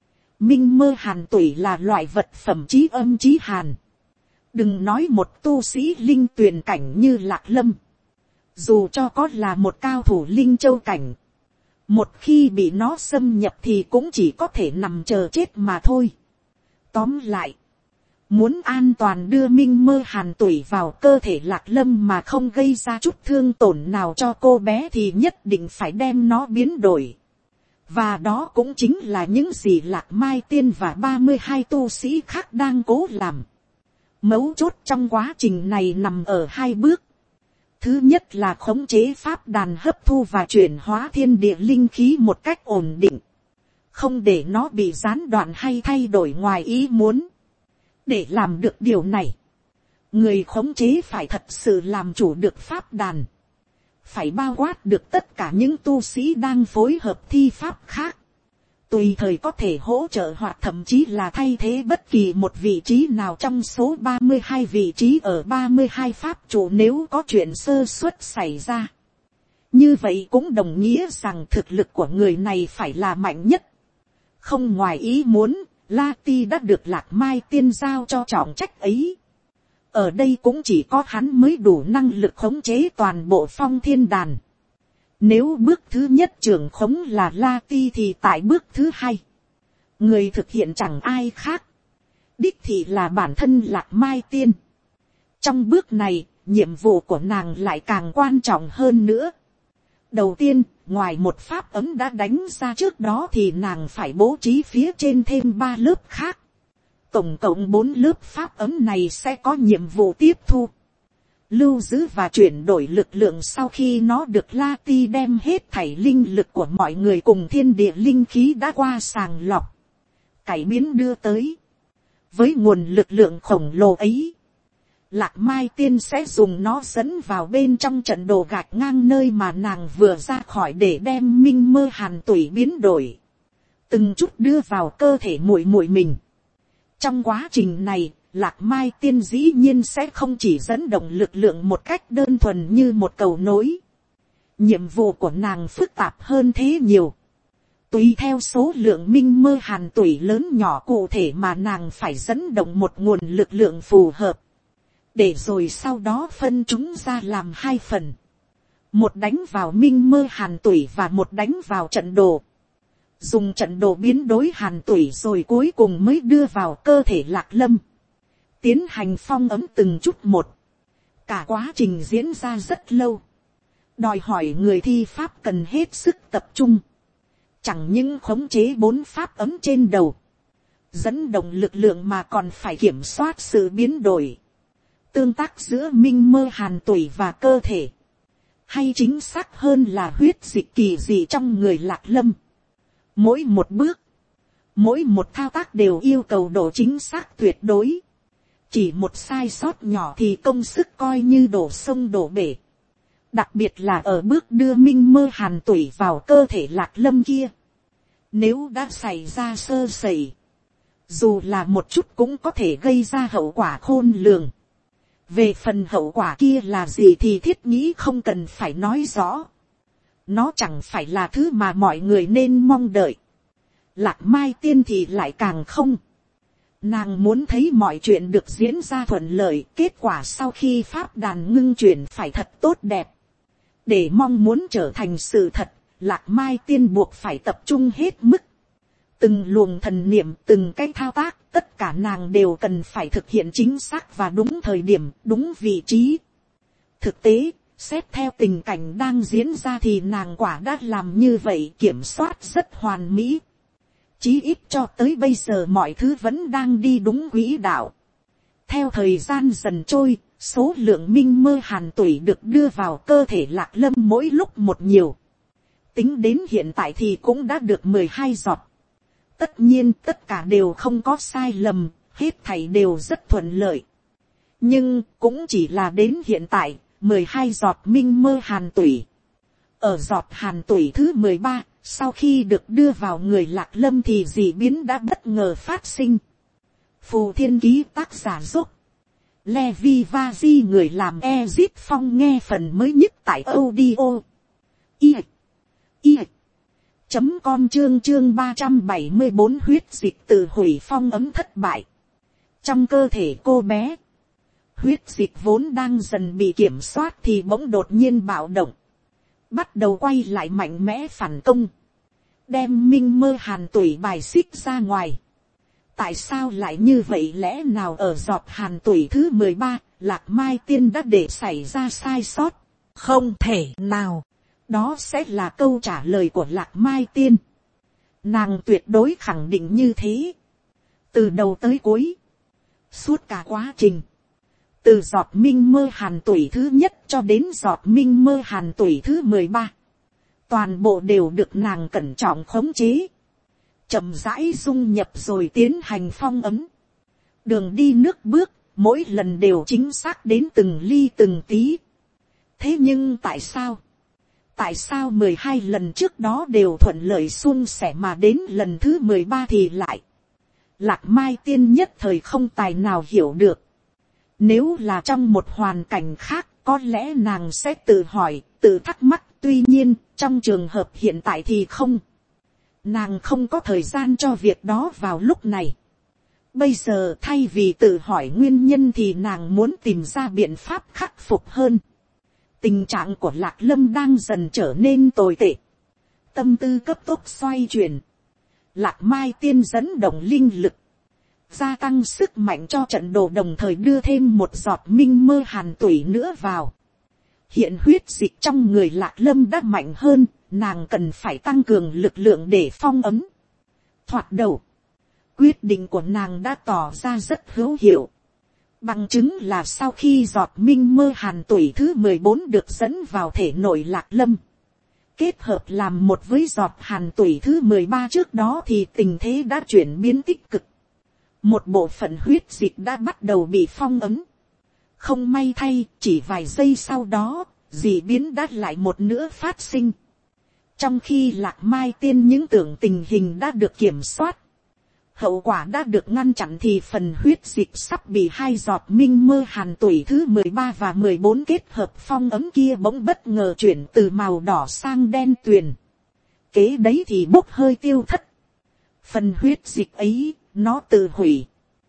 Minh mơ hàn tủy là loại vật phẩm chí âm chí hàn. Đừng nói một tu sĩ linh tuyền cảnh như Lạc Lâm. Dù cho có là một cao thủ linh châu cảnh. Một khi bị nó xâm nhập thì cũng chỉ có thể nằm chờ chết mà thôi. Tóm lại, muốn an toàn đưa Minh Mơ Hàn Tủy vào cơ thể Lạc Lâm mà không gây ra chút thương tổn nào cho cô bé thì nhất định phải đem nó biến đổi. Và đó cũng chính là những gì Lạc Mai Tiên và ba mươi hai tu sĩ khác đang cố làm. Mấu chốt trong quá trình này nằm ở hai bước. Thứ nhất là khống chế pháp đàn hấp thu và chuyển hóa thiên địa linh khí một cách ổn định. Không để nó bị gián đoạn hay thay đổi ngoài ý muốn. Để làm được điều này, người khống chế phải thật sự làm chủ được pháp đàn. Phải bao quát được tất cả những tu sĩ đang phối hợp thi pháp khác. Tùy thời có thể hỗ trợ hoặc thậm chí là thay thế bất kỳ một vị trí nào trong số ba mươi hai vị trí ở ba mươi hai pháp chủ nếu có chuyện sơ suất xảy ra. Như vậy cũng đồng nghĩa rằng thực lực của người này phải là mạnh nhất. Không ngoài ý muốn, La Ti đã được Lạc Mai Tiên giao cho trọng trách ấy. Ở đây cũng chỉ có hắn mới đủ năng lực khống chế toàn bộ Phong Thiên Đàn. Nếu bước thứ nhất trưởng khống là La Ti thì tại bước thứ hai, người thực hiện chẳng ai khác, đích thị là bản thân Lạc Mai Tiên. Trong bước này, nhiệm vụ của nàng lại càng quan trọng hơn nữa. Đầu tiên, ngoài một pháp ấm đã đánh ra trước đó thì nàng phải bố trí phía trên thêm ba lớp khác. Tổng cộng bốn lớp pháp ấm này sẽ có nhiệm vụ tiếp thu, lưu giữ và chuyển đổi lực lượng sau khi nó được La Ti đem hết thảy linh lực của mọi người cùng thiên địa linh khí đã qua sàng lọc, cải biến đưa tới. Với nguồn lực lượng khổng lồ ấy, Lạc Mai Tiên sẽ dùng nó dẫn vào bên trong trận đồ gạch ngang nơi mà nàng vừa ra khỏi để đem Minh Mơ Hàn Tủy biến đổi, từng chút đưa vào cơ thể muội muội mình. Trong quá trình này, Lạc Mai Tiên dĩ nhiên sẽ không chỉ dẫn động lực lượng một cách đơn thuần như một cầu nối. Nhiệm vụ của nàng phức tạp hơn thế nhiều. Tùy theo số lượng Minh Mơ Hàn Tủy lớn nhỏ cụ thể mà nàng phải dẫn động một nguồn lực lượng phù hợp. Để rồi sau đó phân chúng ra làm hai phần. Một đánh vào Minh Mơ Hàn Tủy và một đánh vào trận đồ. Dùng trận đồ biến đối Hàn Tủy rồi cuối cùng mới đưa vào cơ thể Lạc Lâm. Tiến hành phong ấm từng chút một. Cả quá trình diễn ra rất lâu. Đòi hỏi người thi pháp cần hết sức tập trung. Chẳng những khống chế bốn pháp ấm trên đầu, dẫn động lực lượng mà còn phải kiểm soát sự biến đổi, tương tác giữa Minh Mơ Hàn Tủy và cơ thể. Hay chính xác hơn là huyết dịch kỳ dị trong người Lạc Lâm. Mỗi một bước, mỗi một thao tác đều yêu cầu độ chính xác tuyệt đối. Chỉ một sai sót nhỏ thì công sức coi như đổ sông đổ bể. Đặc biệt là ở bước đưa Minh Mơ Hàn Tủy vào cơ thể Lạc Lâm kia. Nếu đã xảy ra sơ sẩy, dù là một chút cũng có thể gây ra hậu quả khôn lường. Về phần hậu quả kia là gì thì thiết nghĩ không cần phải nói rõ. Nó chẳng phải là thứ mà mọi người nên mong đợi. Lạc Mai Tiên thì lại càng không. Nàng muốn thấy mọi chuyện được diễn ra thuận lợi, kết quả sau khi pháp đàn ngưng chuyển phải thật tốt đẹp. Để mong muốn trở thành sự thật, Lạc Mai Tiên buộc phải tập trung hết mức. Từng luồng thần niệm, từng cái thao tác, tất cả nàng đều cần phải thực hiện chính xác và đúng thời điểm, đúng vị trí. Thực tế, xét theo tình cảnh đang diễn ra thì nàng quả đã làm như vậy, kiểm soát rất hoàn mỹ. Chí ít cho tới bây giờ mọi thứ vẫn đang đi đúng quỹ đạo. Theo thời gian dần trôi, số lượng Minh Mơ Hàn Tủy được đưa vào cơ thể Lạc Lâm mỗi lúc một nhiều. Tính đến hiện tại thì cũng đã được mười hai giọt. Tất nhiên tất cả đều không có sai lầm, hết thảy đều rất thuận lợi. Nhưng cũng chỉ là đến hiện tại, mười hai giọt Minh Mơ Hàn Tủy. Ở giọt Hàn Tủy thứ mười ba, sau khi được đưa vào người Lạc Lâm thì dị biến đã bất ngờ phát sinh. Phù Thiên Ký tác giả dốc. Levi Vazi người làm Ezip Phong nghe phần mới nhất tại audio. I. I. Chấm com chương chương ba trăm bảy mươi bốn huyết dịch từ hủy phong ấm thất bại. Trong cơ thể cô bé, huyết dịch vốn đang dần bị kiểm soát thì bỗng đột nhiên bạo động. Bắt đầu quay lại mạnh mẽ phản công. đem minh mơ hàn tuổi bài xích ra ngoài. Tại sao lại như vậy, lẽ nào ở giọt hàn tuổi thứ mười ba, Lạc Mai Tiên đã để xảy ra sai sót? Không thể nào, đó sẽ là câu trả lời của Lạc Mai Tiên. Nàng tuyệt đối khẳng định như thế. Từ đầu tới cuối, suốt cả quá trình, từ giọt minh mơ hàn tuổi thứ nhất cho đến giọt minh mơ hàn tuổi thứ mười ba, toàn bộ đều được nàng cẩn trọng khống chế, chậm rãi dung nhập rồi tiến hành phong ấm. Đường đi nước bước, mỗi lần đều chính xác đến từng ly từng tí. Thế nhưng tại sao, tại sao mười hai lần trước đó đều thuận lợi suôn sẻ, mà đến lần thứ mười ba thì lại, Lạc Mai Tiên nhất thời không tài nào hiểu được. Nếu là trong một hoàn cảnh khác, có lẽ nàng sẽ tự hỏi, tự thắc mắc, tuy nhiên trong trường hợp hiện tại thì không. Nàng không có thời gian cho việc đó vào lúc này. Bây giờ thay vì tự hỏi nguyên nhân thì nàng muốn tìm ra biện pháp khắc phục hơn. Tình trạng của Lạc Lâm đang dần trở nên tồi tệ. Tâm tư cấp tốc xoay chuyển. Lạc Mai Tiên dẫn động linh lực, gia tăng sức mạnh cho trận đồ, đồng thời đưa thêm một giọt minh mơ hàn tuổi nữa vào. Hiện huyết dịch trong người Lạc Lâm đã mạnh hơn, nàng cần phải tăng cường lực lượng để phong ấm. Thoạt đầu, quyết định của nàng đã tỏ ra rất hữu hiệu. Bằng chứng là sau khi giọt minh mơ hàn tuổi thứ mười bốn được dẫn vào thể nội Lạc Lâm, kết hợp làm một với giọt hàn tuổi thứ mười ba trước đó, thì tình thế đã chuyển biến tích cực. Một bộ phận huyết dịch đã bắt đầu bị phong ấm. Không may thay, chỉ vài giây sau đó, dị biến đã lại một nữa phát sinh. Trong khi Lạc Mai Tiên những tưởng tình hình đã được kiểm soát, hậu quả đã được ngăn chặn, thì phần huyết dịch sắp bị hai giọt minh mơ hàn tuổi thứ mười ba và mười bốn kết hợp phong ấm kia bỗng bất ngờ chuyển từ màu đỏ sang đen tuyền. Kế đấy thì bốc hơi tiêu thất. Phần huyết dịch ấy, nó tự hủy.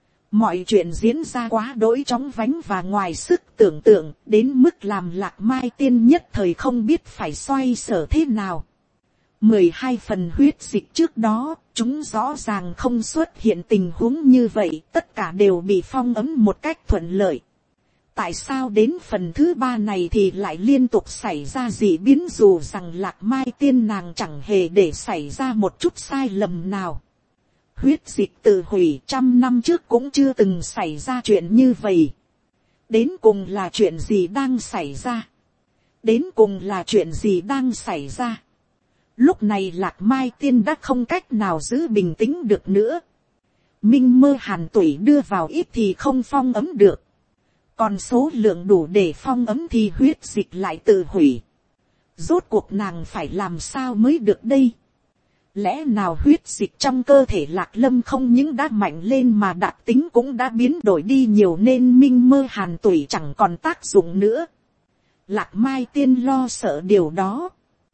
Mọi chuyện diễn ra quá đỗi chóng vánh và ngoài sức tưởng tượng, đến mức làm Lạc Mai Tiên nhất thời không biết phải xoay sở thế nào. Mười hai phần huyết dịch trước đó, chúng rõ ràng không xuất hiện tình huống như vậy, tất cả đều bị phong ấm một cách thuận lợi. Tại sao đến phần thứ ba này thì lại liên tục xảy ra dị biến, dù rằng Lạc Mai Tiên nàng chẳng hề để xảy ra một chút sai lầm nào. Huyết dịch tự hủy, trăm năm trước cũng chưa từng xảy ra chuyện như vậy. Đến cùng là chuyện gì đang xảy ra? Đến cùng là chuyện gì đang xảy ra? Lúc này Lạc Mai Tiên đã không cách nào giữ bình tĩnh được nữa. Minh mơ hàn tuổi đưa vào ít thì không phong ấm được. Còn số lượng đủ để phong ấm thì huyết dịch lại tự hủy. Rốt cuộc nàng phải làm sao mới được đây? Lẽ nào huyết dịch trong cơ thể Lạc Lâm không những đã mạnh lên mà đặc tính cũng đã biến đổi đi nhiều, nên minh mơ hàn tuổi chẳng còn tác dụng nữa? Lạc Mai Tiên lo sợ điều đó.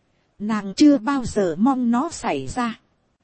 Nàng chưa bao giờ mong nó xảy ra.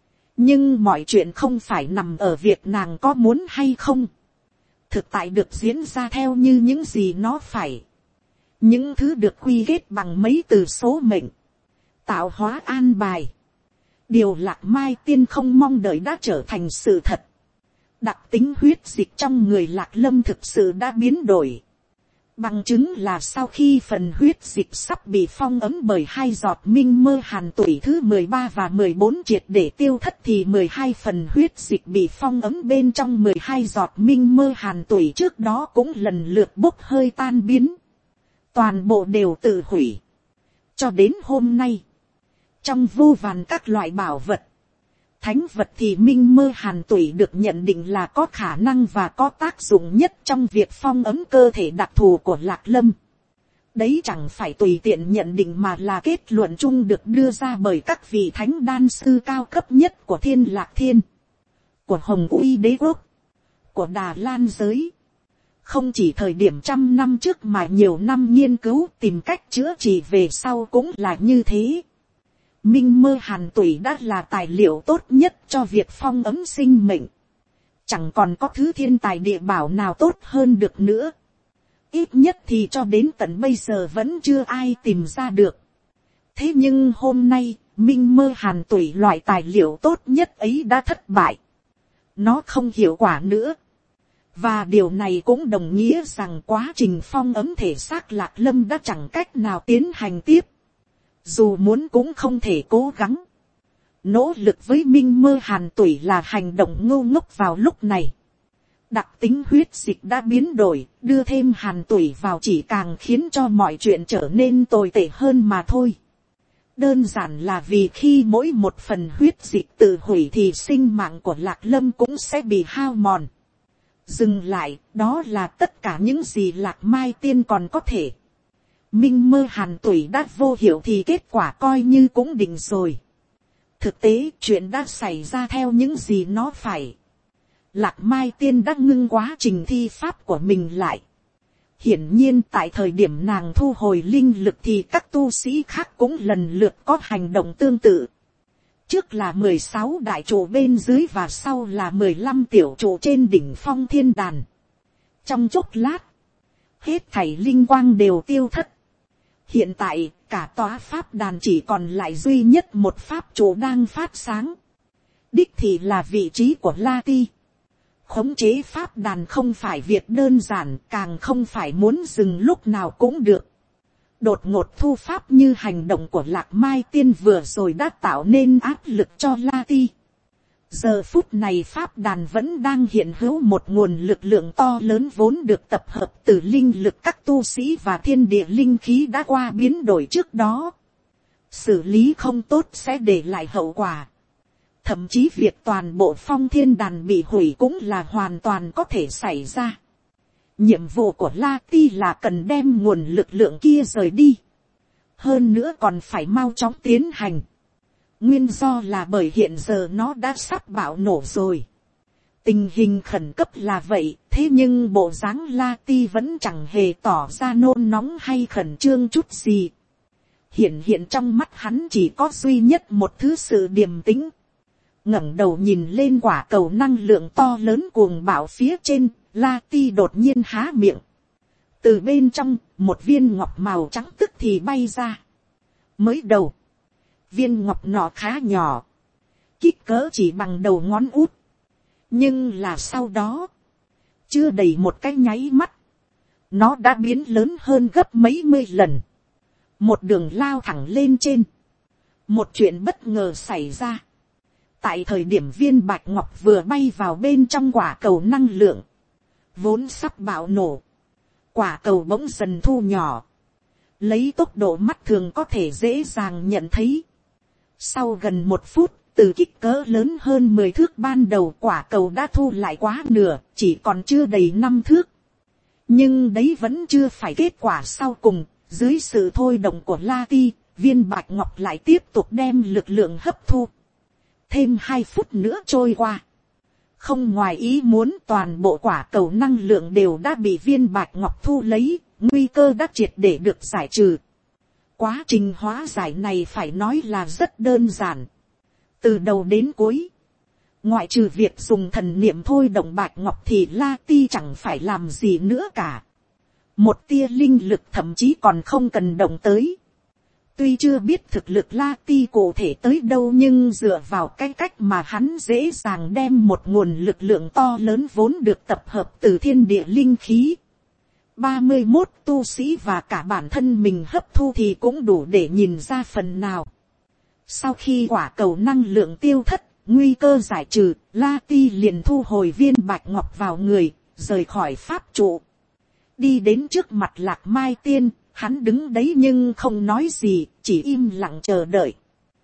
Nhưng mọi chuyện không phải nằm ở việc nàng có muốn hay không. Thực tại được diễn ra theo như những gì nó phải. Những thứ được quy kết bằng mấy từ số mệnh, tạo hóa, an bài. Điều Lạc Mai Tiên không mong đợi đã trở thành sự thật. Đặc tính huyết dịch trong người Lạc Lâm thực sự đã biến đổi. Bằng chứng là sau khi phần huyết dịch sắp bị phong ấm bởi hai giọt minh mơ hàn tuổi thứ mười ba và mười bốn triệt để tiêu thất, thì mười hai phần huyết dịch bị phong ấm bên trong mười hai giọt minh mơ hàn tuổi trước đó cũng lần lượt bốc hơi tan biến. Toàn bộ đều tự hủy. Cho đến hôm nay, trong vô vàn các loại bảo vật, thánh vật, thì minh mơ hàn tuổi được nhận định là có khả năng và có tác dụng nhất trong việc phong ấm cơ thể đặc thù của Lạc Lâm. Đấy chẳng phải tùy tiện nhận định mà là kết luận chung được đưa ra bởi các vị thánh đan sư cao cấp nhất của Thiên Lạc Thiên, của Hồng Uy Đế Quốc, của Đà Lan giới. Không chỉ thời điểm trăm năm trước mà nhiều năm nghiên cứu tìm cách chữa trị về sau cũng là như thế. Minh mơ hàn tuổi đã là tài liệu tốt nhất cho việc phong ấm sinh mệnh. Chẳng còn có thứ thiên tài địa bảo nào tốt hơn được nữa. Ít nhất thì cho đến tận bây giờ vẫn chưa ai tìm ra được. Thế nhưng hôm nay, minh mơ hàn tủy loại tài liệu tốt nhất ấy đã thất bại. Nó không hiệu quả nữa. Và điều này cũng đồng nghĩa rằng quá trình phong ấm thể xác Lạc Lâm đã chẳng cách nào tiến hành tiếp. Dù muốn cũng không thể cố gắng. Nỗ lực với minh mơ hàn tủy là hành động ngu ngốc vào lúc này. Đặc tính huyết dịch đã biến đổi, đưa thêm hàn tủy vào chỉ càng khiến cho mọi chuyện trở nên tồi tệ hơn mà thôi. Đơn giản là vì khi mỗi một phần huyết dịch tự hủy thì sinh mạng của Lạc Lâm cũng sẽ bị hao mòn. Dừng lại, đó là tất cả những gì Lạc Mai Tiên còn có thể. Minh mơ hàn tủy đã vô hiệu thì kết quả coi như cũng định rồi. Thực tế chuyện đã xảy ra theo những gì nó phải. Lạc Mai Tiên đã ngưng quá trình thi pháp của mình lại. Hiển nhiên tại thời điểm nàng thu hồi linh lực thì các tu sĩ khác cũng lần lượt có hành động tương tự. Trước là mười sáu đại trụ bên dưới và sau là mười lăm tiểu trụ trên đỉnh phong thiên đàn. Trong chốc lát, hết thảy linh quang đều tiêu thất. Hiện tại, cả tòa pháp đàn chỉ còn lại duy nhất một pháp trụ đang phát sáng. Đích thì là vị trí của La Ti. Khống chế pháp đàn không phải việc đơn giản, càng không phải muốn dừng lúc nào cũng được. Đột ngột thu pháp như hành động của Lạc Mai Tiên vừa rồi đã tạo nên áp lực cho La Ti. Giờ phút này pháp đàn vẫn đang hiện hữu một nguồn lực lượng to lớn vốn được tập hợp từ linh lực các tu sĩ và thiên địa linh khí đã qua biến đổi trước đó. Xử lý không tốt sẽ để lại hậu quả. Thậm chí việc toàn bộ phong thiên đàn bị hủy cũng là hoàn toàn có thể xảy ra. Nhiệm vụ của La Ti là cần đem nguồn lực lượng kia rời đi. Hơn nữa còn phải mau chóng tiến hành. Nguyên do là bởi hiện giờ nó đã sắp bạo nổ rồi. Tình hình khẩn cấp là vậy, thế nhưng bộ dáng La Ti vẫn chẳng hề tỏ ra nôn nóng hay khẩn trương chút gì. Hiện hiện trong mắt hắn chỉ có duy nhất một thứ sự điềm tĩnh. Ngẩng đầu nhìn lên quả cầu năng lượng to lớn cuồng bạo phía trên, La Ti đột nhiên há miệng. Từ bên trong, một viên ngọc màu trắng tức thì bay ra. Mới đầu, viên ngọc nọ khá nhỏ, kích cỡ chỉ bằng đầu ngón út. Nhưng là sau đó, chưa đầy một cái nháy mắt, nó đã biến lớn hơn gấp mấy mươi lần. Một đường lao thẳng lên trên. Một chuyện bất ngờ xảy ra. Tại thời điểm viên bạch ngọc vừa bay vào bên trong quả cầu năng lượng, vốn sắp bạo nổ, quả cầu bỗng dần thu nhỏ, lấy tốc độ mắt thường có thể dễ dàng nhận thấy. Sau gần một phút, từ kích cỡ lớn hơn mười thước ban đầu quả cầu đã thu lại quá nửa, chỉ còn chưa đầy năm thước. Nhưng đấy vẫn chưa phải kết quả sau cùng, dưới sự thôi động của La Ti, viên bạch ngọc lại tiếp tục đem lực lượng hấp thu. Thêm hai phút nữa trôi qua. Không ngoài ý muốn toàn bộ quả cầu năng lượng đều đã bị viên bạch ngọc thu lấy, nguy cơ đã triệt để được giải trừ. Quá trình hóa giải này phải nói là rất đơn giản. Từ đầu đến cuối, ngoại trừ việc dùng thần niệm thôi động bạch ngọc thì La Ti chẳng phải làm gì nữa cả. Một tia linh lực thậm chí còn không cần động tới. Tuy chưa biết thực lực La Ti cụ thể tới đâu nhưng dựa vào cái cách mà hắn dễ dàng đem một nguồn lực lượng to lớn vốn được tập hợp từ thiên địa linh khí. ba mươi mốt tu sĩ và cả bản thân mình hấp thu thì cũng đủ để nhìn ra phần nào. Sau khi quả cầu năng lượng tiêu thất, nguy cơ giải trừ, La Ti liền thu hồi viên bạch ngọc vào người, rời khỏi pháp trụ. Đi đến trước mặt Lạc Mai Tiên. Hắn đứng đấy nhưng không nói gì, chỉ im lặng chờ đợi.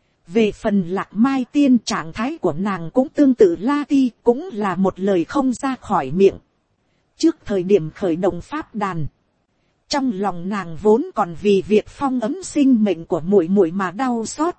Về phần Lạc Mai Tiên, trạng thái của nàng cũng tương tự La Ti, cũng là một lời không ra khỏi miệng. Trước thời điểm khởi động pháp đàn, trong lòng nàng vốn còn vì việc phong ấm sinh mệnh của muội muội mà đau xót,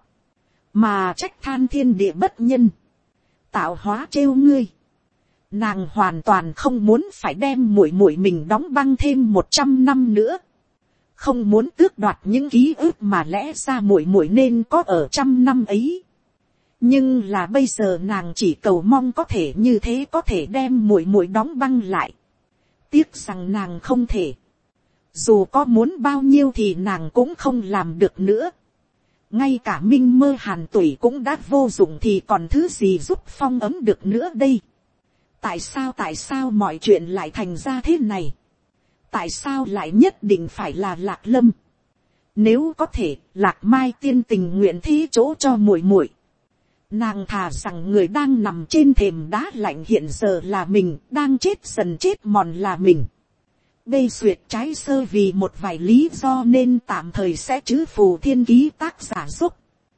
mà trách than thiên địa bất nhân, tạo hóa trêu ngươi. Nàng hoàn toàn không muốn phải đem muội muội mình đóng băng thêm một trăm năm nữa. Không muốn tước đoạt những ký ức mà lẽ ra muội muội nên có ở trăm năm ấy. Nhưng là bây giờ nàng chỉ cầu mong có thể như thế có thể đem muội muội đóng băng lại. Tiếc rằng nàng không thể. Dù có muốn bao nhiêu thì nàng cũng không làm được nữa. ngay cả minh mơ hàn tủy cũng đã vô dụng thì còn thứ gì giúp phong ấm được nữa đây. Tại sao tại sao mọi chuyện lại thành ra thế này, tại sao lại nhất định phải là Lạc Lâm. Nếu có thể, Lạc Mai tiên tình nguyện thí chỗ cho muội muội. Nàng thà rằng người đang nằm trên thềm đá lạnh hiện giờ là mình, đang chết dần chết mòn là mình. Đây duyệt trái sơ vì một vài lý do nên tạm thời sẽ chữ phù thiên ký tác giả giúp.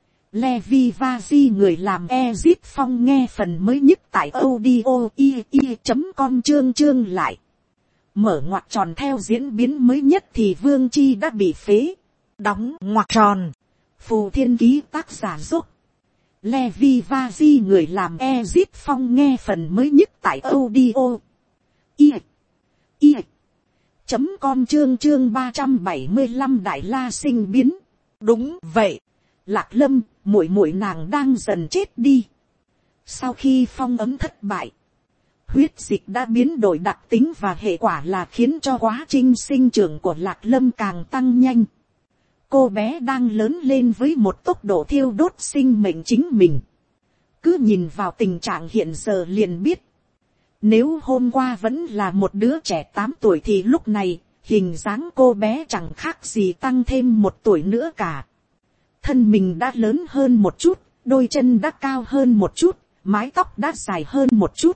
Levi Vazi người làm Ezit Phong nghe phần mới nhất tại audio i i chấm com chương chương lại. Mở ngoặc tròn theo diễn biến mới nhất thì Vương Chi đã bị phế. Đóng ngoặc tròn. Phù thiên ký tác giả giúp. Levi Vazi người làm Ezit Phong nghe phần mới nhất tại audio i i chấm com chương chương ba trăm bảy mươi lăm Đại La sinh biến. Đúng vậy, Lạc Lâm, muội muội nàng đang dần chết đi. Sau khi phong ấm thất bại, huyết dịch đã biến đổi đặc tính và hệ quả là khiến cho quá trình sinh trưởng của Lạc Lâm càng tăng nhanh. Cô bé đang lớn lên với một tốc độ thiêu đốt sinh mệnh chính mình. Cứ nhìn vào tình trạng hiện giờ liền biết. Nếu hôm qua vẫn là một đứa trẻ tám tuổi thì lúc này, hình dáng cô bé chẳng khác gì tăng thêm một tuổi nữa cả. Thân mình đã lớn hơn một chút, đôi chân đã cao hơn một chút, mái tóc đã dài hơn một chút.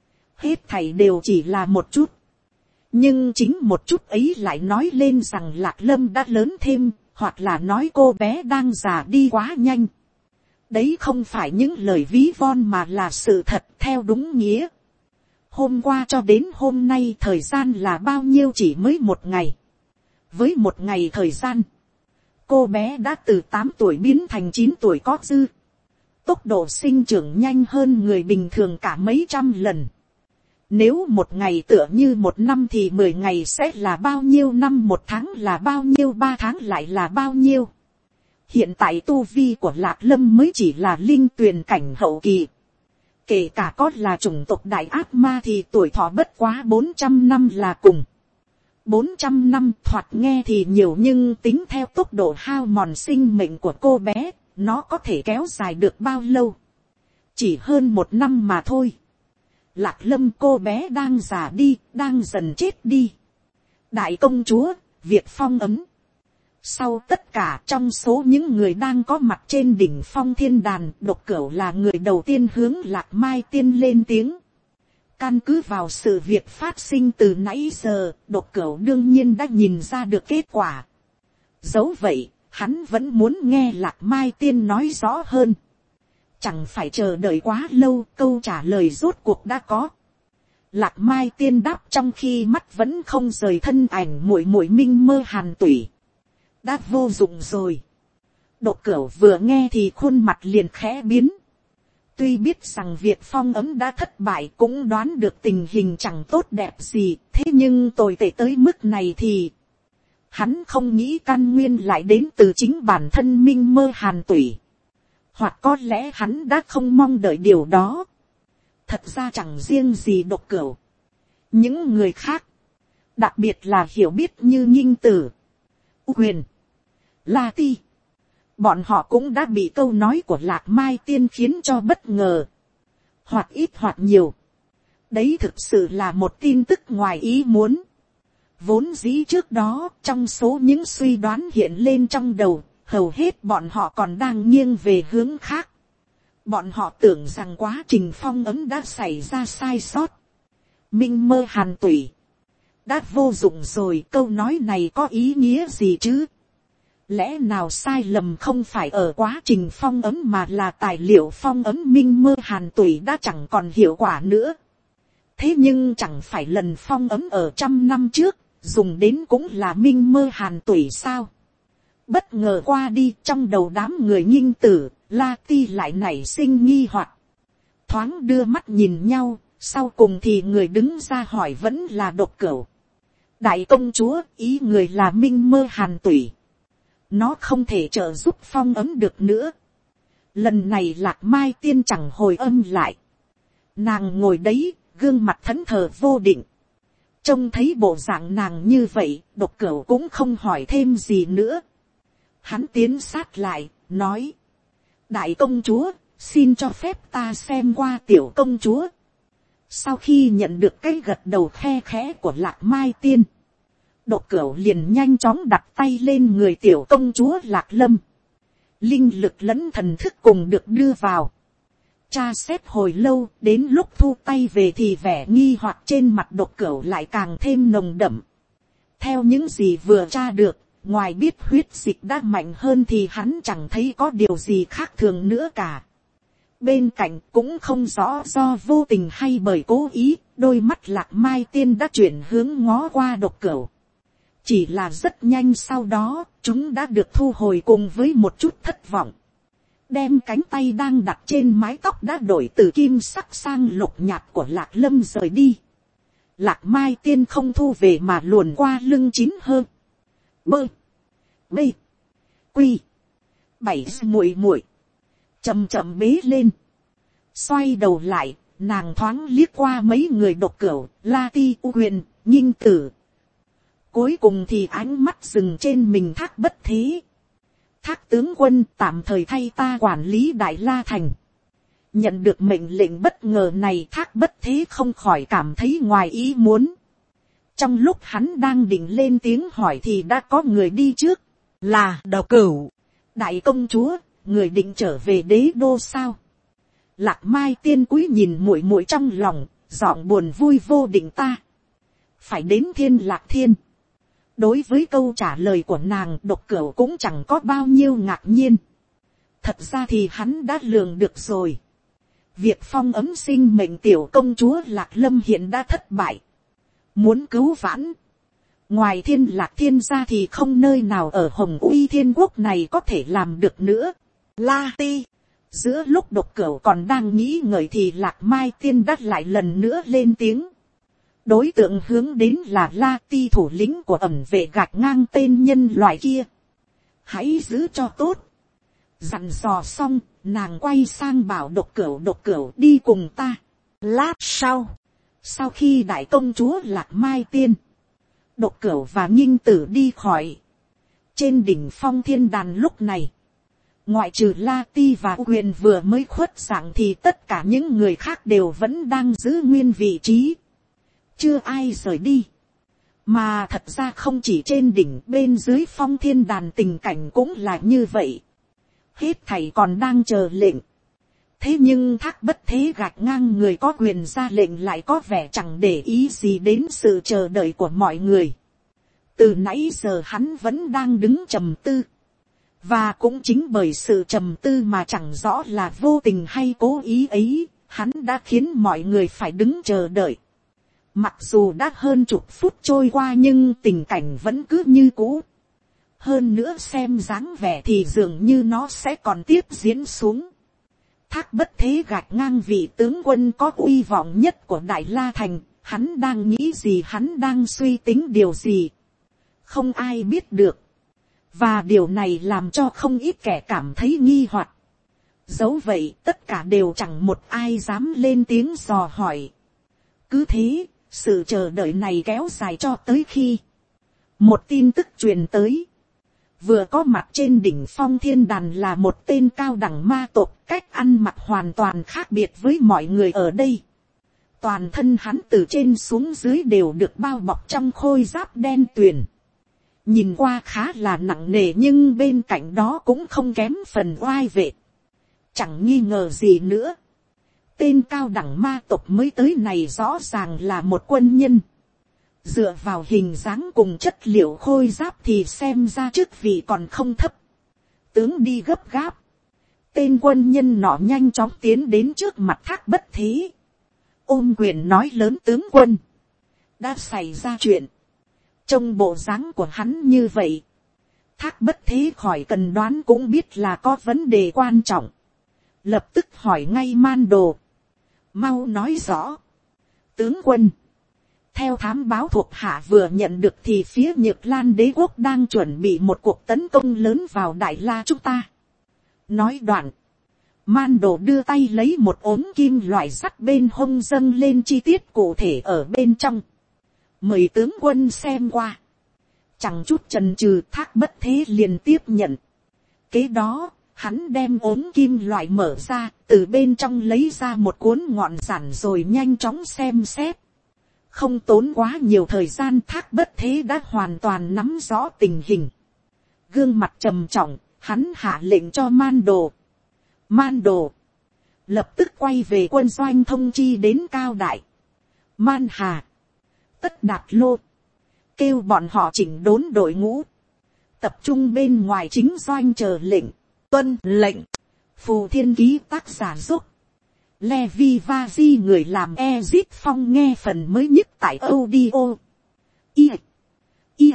Hết thảy đều chỉ là một chút. Nhưng chính một chút ấy lại nói lên rằng Lạc Lâm đã lớn thêm, hoặc là nói cô bé đang già đi quá nhanh. Đấy không phải những lời ví von mà là sự thật theo đúng nghĩa. Hôm qua cho đến hôm nay thời gian là bao nhiêu chỉ mới một ngày. Với một ngày thời gian, cô bé đã từ tám tuổi biến thành chín tuổi có dư. Tốc độ sinh trưởng nhanh hơn người bình thường cả mấy trăm lần. Nếu một ngày tựa như một năm thì mười ngày sẽ là bao nhiêu năm, một tháng là bao nhiêu, ba tháng lại là bao nhiêu. Hiện tại tu vi của Lạc Lâm mới chỉ là linh tuyền cảnh hậu kỳ. Kể cả có là chủng tộc đại ác ma thì tuổi thọ bất quá bốn trăm năm là cùng. bốn trăm năm thoạt nghe thì nhiều nhưng tính theo tốc độ hao mòn sinh mệnh của cô bé, nó có thể kéo dài được bao lâu? Chỉ hơn một năm mà thôi. Lạc Lâm cô bé đang già đi, đang dần chết đi. Đại công chúa, việc phong ấm. Sau tất cả trong số những người đang có mặt trên đỉnh phong thiên đàn, Độc Cửu là người đầu tiên hướng Lạc Mai tiên lên tiếng. Căn cứ vào sự việc phát sinh từ nãy giờ, Độc Cửu đương nhiên đã nhìn ra được kết quả. Dẫu vậy, hắn vẫn muốn nghe Lạc Mai tiên nói rõ hơn. Chẳng phải chờ đợi quá lâu, câu trả lời rốt cuộc đã có. Lạc Mai tiên đáp trong khi mắt vẫn không rời thân ảnh muội muội minh mơ hàn tủy. Đã vô dụng rồi. Độc Cửu vừa nghe thì khuôn mặt liền khẽ biến. Tuy biết rằng việc phong ấm đã thất bại, cũng đoán được tình hình chẳng tốt đẹp gì, thế nhưng tồi tệ tới mức này thì hắn không nghĩ căn nguyên lại đến từ chính bản thân minh mơ hàn tủy. Hoặc có lẽ hắn đã không mong đợi điều đó. Thật ra chẳng riêng gì Độc Cửu. Những người khác, đặc biệt là hiểu biết như Nghinh Tử, Huyền, La Ti, bọn họ cũng đã bị câu nói của Lạc Mai tiên khiến cho bất ngờ. Hoặc ít hoặc nhiều. Đấy thực sự là một tin tức ngoài ý muốn. Vốn dĩ trước đó, trong số những suy đoán hiện lên trong đầu, hầu hết bọn họ còn đang nghiêng về hướng khác. Bọn họ tưởng rằng quá trình phong ấm đã xảy ra sai sót. Minh mơ hàn tủy. Đã vô dụng rồi, câu nói này có ý nghĩa gì chứ? Lẽ nào sai lầm không phải ở quá trình phong ấm mà là tài liệu phong ấm minh mơ hàn tủy đã chẳng còn hiệu quả nữa. Thế nhưng chẳng phải lần phong ấm ở trăm năm trước, dùng đến cũng là minh mơ hàn tủy sao? Bất ngờ qua đi, trong đầu đám người Nghinh Tử, La Ti lại nảy sinh nghi hoặc. Thoáng đưa mắt nhìn nhau, sau cùng thì người đứng ra hỏi vẫn là Độc Cửu. Đại công chúa, ý người là minh mơ hàn tủy. Nó không thể trợ giúp phong ấm được nữa. Lần này Lạc Mai tiên chẳng hồi âm lại. Nàng ngồi đấy, gương mặt thẫn thờ vô định. Trông thấy bộ dạng nàng như vậy, Độc Cửu cũng không hỏi thêm gì nữa. Hắn tiến sát lại, nói, đại công chúa, xin cho phép ta xem qua tiểu công chúa. Sau khi nhận được cái gật đầu khe khẽ của Lạc Mai Tiên, Độc Cửu liền nhanh chóng đặt tay lên người tiểu công chúa Lạc Lâm. Linh lực lẫn thần thức cùng được đưa vào. Tra xét hồi lâu, đến lúc thu tay về thì vẻ nghi hoặc trên mặt Độc Cửu lại càng thêm nồng đậm. Theo những gì vừa tra được, ngoài biết huyết dịch đã mạnh hơn thì hắn chẳng thấy có điều gì khác thường nữa cả. Bên cạnh cũng không rõ do vô tình hay bởi cố ý, đôi mắt Lạc Mai Tiên đã chuyển hướng ngó qua Độc Cửu. Chỉ là rất nhanh sau đó, chúng đã được thu hồi cùng với một chút thất vọng. Đem cánh tay đang đặt trên mái tóc đã đổi từ kim sắc sang lục nhạt của Lạc Lâm rời đi. Lạc Mai Tiên không thu về mà luồn qua lưng chín hơn. Bơ. Bê. Quy. Bảy muội muội chậm chậm bế lên. Xoay đầu lại, nàng thoáng liếc qua mấy người Độc Cửu, La Ti U Huyền, Nghinh Tử. Cuối cùng thì ánh mắt dừng trên mình Thác Bất Thế. Thác tướng quân tạm thời thay ta quản lý Đại La Thành. Nhận được mệnh lệnh bất ngờ này, Thác Bất Thế không khỏi cảm thấy ngoài ý muốn. Trong lúc hắn đang định lên tiếng hỏi thì đã có người đi trước. Là Độc Cửu. Đại công chúa, người định trở về đế đô sao? Lạc Mai Tiên cúi nhìn muội muội trong lòng, giọng buồn vui vô định. Ta phải đến Thiên Lạc Thiên. Đối với câu trả lời của nàng, Độc Cửu cũng chẳng có bao nhiêu ngạc nhiên. Thật ra thì hắn đã lường được rồi. Việc phong ấm sinh mệnh tiểu công chúa Lạc Lâm hiện đã thất bại. Muốn cứu vãn, ngoài Thiên Lạc Thiên ra thì không nơi nào ở Hồng Uy Thiên Quốc này có thể làm được nữa. La Ti. Giữa lúc Độc Cửu còn đang nghĩ ngợi thì Lạc Mai Tiên đắt lại lần nữa lên tiếng. Đối tượng hướng đến là La Ti, thủ lĩnh của ẩn vệ gạch ngang tên nhân loại kia. Hãy giữ cho tốt. Dặn dò xong, nàng quay sang bảo Độc Cửu, Độc Cửu đi cùng ta. Lát sau, sau khi đại công chúa Lạc Mai Tiên, Độc Cửu và Nghinh Tử đi khỏi. Trên đỉnh Phong Thiên Đàn lúc này, ngoại trừ La Ti và Huyền vừa mới khuất dạng thì tất cả những người khác đều vẫn đang giữ nguyên vị trí. Chưa ai rời đi. Mà thật ra không chỉ trên đỉnh, bên dưới Phong Thiên Đàn tình cảnh cũng là như vậy. Hết thảy còn đang chờ lệnh. Thế nhưng Thác Bất Thế gạch ngang người có quyền ra lệnh lại có vẻ chẳng để ý gì đến sự chờ đợi của mọi người. Từ nãy giờ hắn vẫn đang đứng trầm tư. Và cũng chính bởi sự trầm tư mà chẳng rõ là vô tình hay cố ý ấy, hắn đã khiến mọi người phải đứng chờ đợi. Mặc dù đã hơn chục phút trôi qua nhưng tình cảnh vẫn cứ như cũ. Hơn nữa xem dáng vẻ thì dường như nó sẽ còn tiếp diễn xuống. Thác Bất Thế gạch ngang vị tướng quân có uy vọng nhất của Đại La Thành, hắn đang nghĩ gì, hắn đang suy tính điều gì. Không ai biết được. Và điều này làm cho không ít kẻ cảm thấy nghi hoặc. Dẫu vậy tất cả đều chẳng một ai dám lên tiếng dò hỏi. Cứ thế, sự chờ đợi này kéo dài cho tới khi một tin tức truyền tới. Vừa có mặt trên đỉnh Phong Thiên Đàn là một tên cao đẳng ma tộc, cách ăn mặc hoàn toàn khác biệt với mọi người ở đây. Toàn thân hắn từ trên xuống dưới đều được bao bọc trong khôi giáp đen tuyền. Nhìn qua khá là nặng nề nhưng bên cạnh đó cũng không kém phần oai vệ. Chẳng nghi ngờ gì nữa. Tên cao đẳng ma tộc mới tới này rõ ràng là một quân nhân. Dựa vào hình dáng cùng chất liệu khôi giáp thì xem ra chức vị còn không thấp. Tướng đi gấp gáp. Tên quân nhân nọ nhanh chóng tiến đến trước mặt Thác Bất Thế. Ôm quyền nói lớn, tướng quân. Đã xảy ra chuyện. Trong bộ dáng của hắn như vậy, Thác Bất Thế khỏi cần đoán cũng biết là có vấn đề quan trọng. Lập tức hỏi ngay Man Đồ. Mau nói rõ. Tướng quân. Theo thám báo thuộc hạ vừa nhận được thì phía Nhược Lan đế quốc đang chuẩn bị một cuộc tấn công lớn vào Đại La chúng ta. Nói đoạn, Man Đồ đưa tay lấy một ốm kim loại sắt bên hông dâng lên chi tiết cụ thể ở bên trong. Mời tướng quân xem qua. Chẳng chút chần chừ, Thác Bất Thế liền tiếp nhận. Kế đó, Hắn đem ốm kim loại mở ra, từ bên trong lấy ra một cuốn ngọn giản rồi nhanh chóng xem xét. Không tốn quá nhiều thời gian, Thác Bất Thế đã hoàn toàn nắm rõ tình hình. Gương mặt trầm trọng, hắn hạ lệnh cho Man Đồ. Man Đồ lập tức quay về quân doanh thông chi đến Cao Đại, Man Hà, Tất Đạt Lô, kêu bọn họ chỉnh đốn đội ngũ, tập trung bên ngoài chính doanh chờ lệnh. Tuân lệnh. Phù Thiên ký tác giả giúp Levi Vazi người làm Ezit Phong nghe phần mới nhất tại audio i i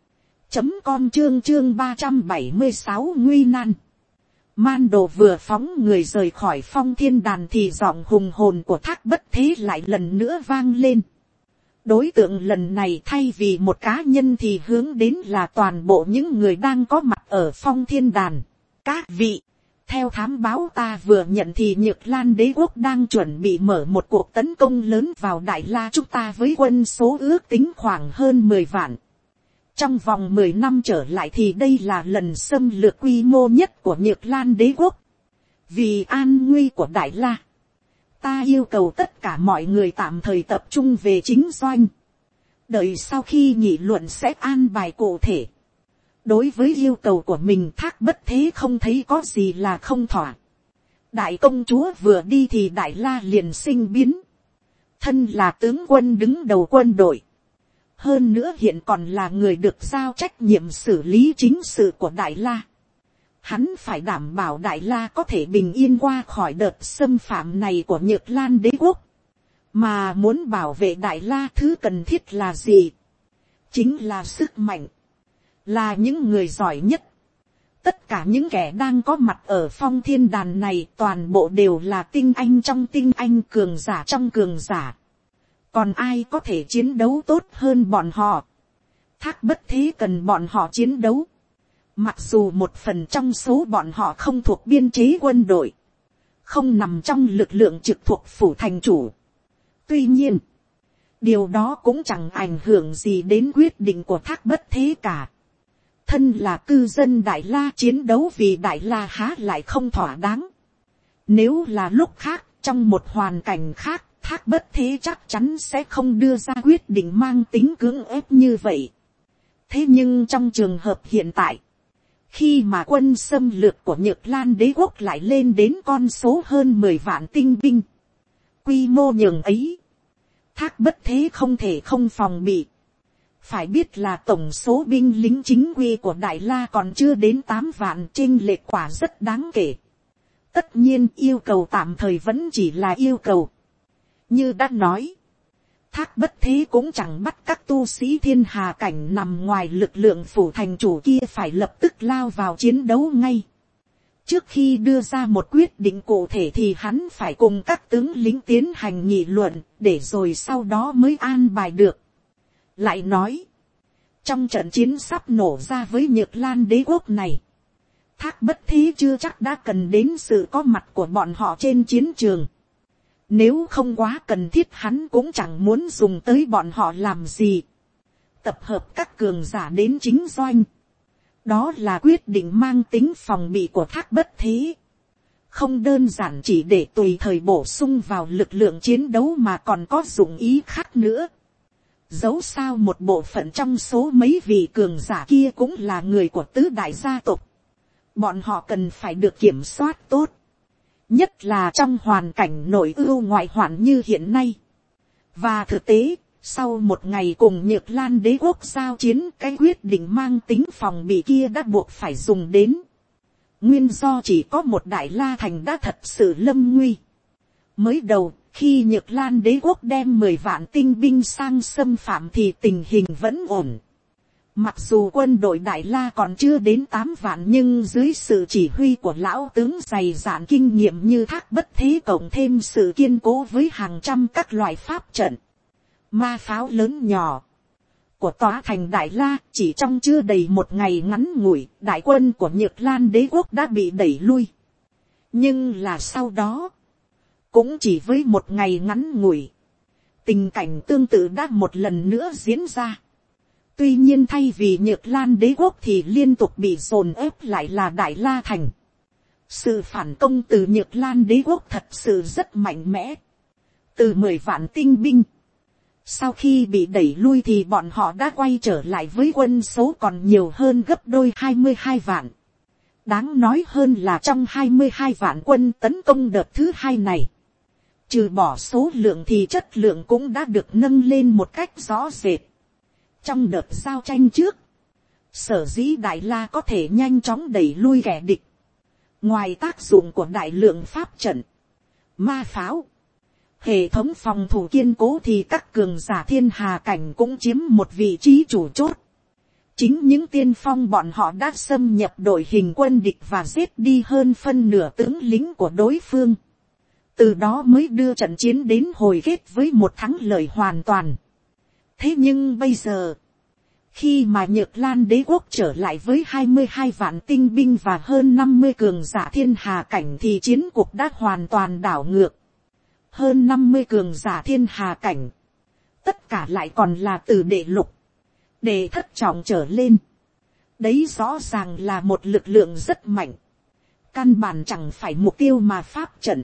chấm com chương chương ba trăm bảy mươi sáu nguy nan. Man Đồ vừa phóng người rời khỏi Phong Thiên Đàn thì giọng hùng hồn của Thác Bất Thế lại lần nữa vang lên. Đối tượng lần này thay vì một cá nhân thì hướng đến là toàn bộ những người đang có mặt ở Phong Thiên Đàn. Các vị, theo thám báo ta vừa nhận thì Nhược Lan đế quốc đang chuẩn bị mở một cuộc tấn công lớn vào Đại La chúng ta với quân số ước tính khoảng hơn mười vạn. Trong vòng mười năm trở lại thì đây là lần xâm lược quy mô nhất của Nhược Lan đế quốc. Vì an nguy của Đại La, ta yêu cầu tất cả mọi người tạm thời tập trung về chính doanh. Đợi sau khi nghị luận sẽ an bài cụ thể. Đối với yêu cầu của mình, Thác Bất Thế không thấy có gì là không thỏa. Đại công chúa vừa đi thì Đại La liền sinh biến. Thân là tướng quân đứng đầu quân đội. Hơn nữa hiện còn là người được giao trách nhiệm xử lý chính sự của Đại La. Hắn phải đảm bảo Đại La có thể bình yên qua khỏi đợt xâm phạm này của Nhược Lan đế quốc. Mà muốn bảo vệ Đại La thứ cần thiết là gì? Chính là sức mạnh. Là những người giỏi nhất. Tất cả những kẻ đang có mặt ở Phong Thiên Đàn này toàn bộ đều là tinh anh trong tinh anh, cường giả trong cường giả. Còn ai có thể chiến đấu tốt hơn bọn họ? Thác Bất Thế cần bọn họ chiến đấu. Mặc dù một phần trong số bọn họ không thuộc biên chế quân đội, không nằm trong lực lượng trực thuộc phủ thành chủ. Tuy nhiên, điều đó cũng chẳng ảnh hưởng gì đến quyết định của Thác Bất Thế cả. Thân là cư dân Đại La, chiến đấu vì Đại La há lại không thỏa đáng. Nếu là lúc khác, trong một hoàn cảnh khác, Thác Bất Thế chắc chắn sẽ không đưa ra quyết định mang tính cưỡng ép như vậy. Thế nhưng trong trường hợp hiện tại, khi mà quân xâm lược của Nhược Lan đế quốc lại lên đến con số hơn mười vạn tinh binh, quy mô nhường ấy, Thác Bất Thế không thể không phòng bị. Phải biết là tổng số binh lính chính quy của Đại La còn chưa đến tám vạn, chênh lệch quả rất đáng kể. Tất nhiên yêu cầu tạm thời vẫn chỉ là yêu cầu. Như đã nói, Thác Bất Thế cũng chẳng bắt các tu sĩ thiên hà cảnh nằm ngoài lực lượng phủ thành chủ kia phải lập tức lao vào chiến đấu ngay. Trước khi đưa ra một quyết định cụ thể thì hắn phải cùng các tướng lính tiến hành nghị luận, để rồi sau đó mới an bài được. Lại nói, trong trận chiến sắp nổ ra với Nhược Lan đế quốc này, Thác Bất Thế chưa chắc đã cần đến sự có mặt của bọn họ trên chiến trường. Nếu không quá cần thiết hắn cũng chẳng muốn dùng tới bọn họ làm gì. Tập hợp các cường giả đến chính doanh. Đó là quyết định mang tính phòng bị của Thác Bất Thế. Không đơn giản chỉ để tùy thời bổ sung vào lực lượng chiến đấu mà còn có dụng ý khác nữa. Dẫu sao một bộ phận trong số mấy vị cường giả kia cũng là người của tứ đại gia tộc. Bọn họ cần phải được kiểm soát tốt. Nhất là trong hoàn cảnh nội ưu ngoại hoạn như hiện nay. Và thực tế, sau một ngày cùng Nhược Lan đế quốc giao chiến, cái quyết định mang tính phòng bị kia đã buộc phải dùng đến. Nguyên do chỉ có một Đại La thành đã thật sự lâm nguy. Mới đầu, khi Nhược Lan đế quốc đem mười vạn tinh binh sang xâm phạm thì tình hình vẫn ổn. Mặc dù quân đội Đại La còn chưa đến tám vạn nhưng dưới sự chỉ huy của lão tướng dày dạn kinh nghiệm như Thác Bất Thế cộng thêm sự kiên cố với hàng trăm các loại pháp trận, ma pháo lớn nhỏ của tòa thành Đại La, chỉ trong chưa đầy một ngày ngắn ngủi, đại quân của Nhược Lan đế quốc đã bị đẩy lui. Nhưng là sau đó, cũng chỉ với một ngày ngắn ngủi, tình cảnh tương tự đã một lần nữa diễn ra. Tuy nhiên thay vì Nhược Lan đế quốc thì liên tục bị dồn ép lại là Đại La thành. Sự phản công từ Nhược Lan đế quốc thật sự rất mạnh mẽ. Từ mười vạn tinh binh. Sau khi bị đẩy lui thì bọn họ đã quay trở lại với quân số còn nhiều hơn gấp đôi hai mươi hai vạn. Đáng nói hơn là trong hai mươi hai vạn quân tấn công đợt thứ hai này. Trừ bỏ số lượng thì chất lượng cũng đã được nâng lên một cách rõ rệt. Trong đợt giao tranh trước, sở dĩ Đại La có thể nhanh chóng đẩy lui kẻ địch. Ngoài tác dụng của đại lượng pháp trận, ma pháo, hệ thống phòng thủ kiên cố thì các cường giả thiên hà cảnh cũng chiếm một vị trí chủ chốt. Chính những tiên phong bọn họ đã xâm nhập đội hình quân địch và giết đi hơn phân nửa tướng lính của đối phương. Từ đó mới đưa trận chiến đến hồi kết với một thắng lợi hoàn toàn. Thế nhưng bây giờ, khi mà Nhược Lan đế quốc trở lại với hai mươi hai vạn tinh binh và hơn năm mươi cường giả thiên hà cảnh thì chiến cuộc đã hoàn toàn đảo ngược. Hơn năm mươi cường giả thiên hà cảnh. Tất cả lại còn là từ đệ lục, đệ thất trọng trở lên. Đấy rõ ràng là một lực lượng rất mạnh. Căn bản chẳng phải mục tiêu mà pháp trận,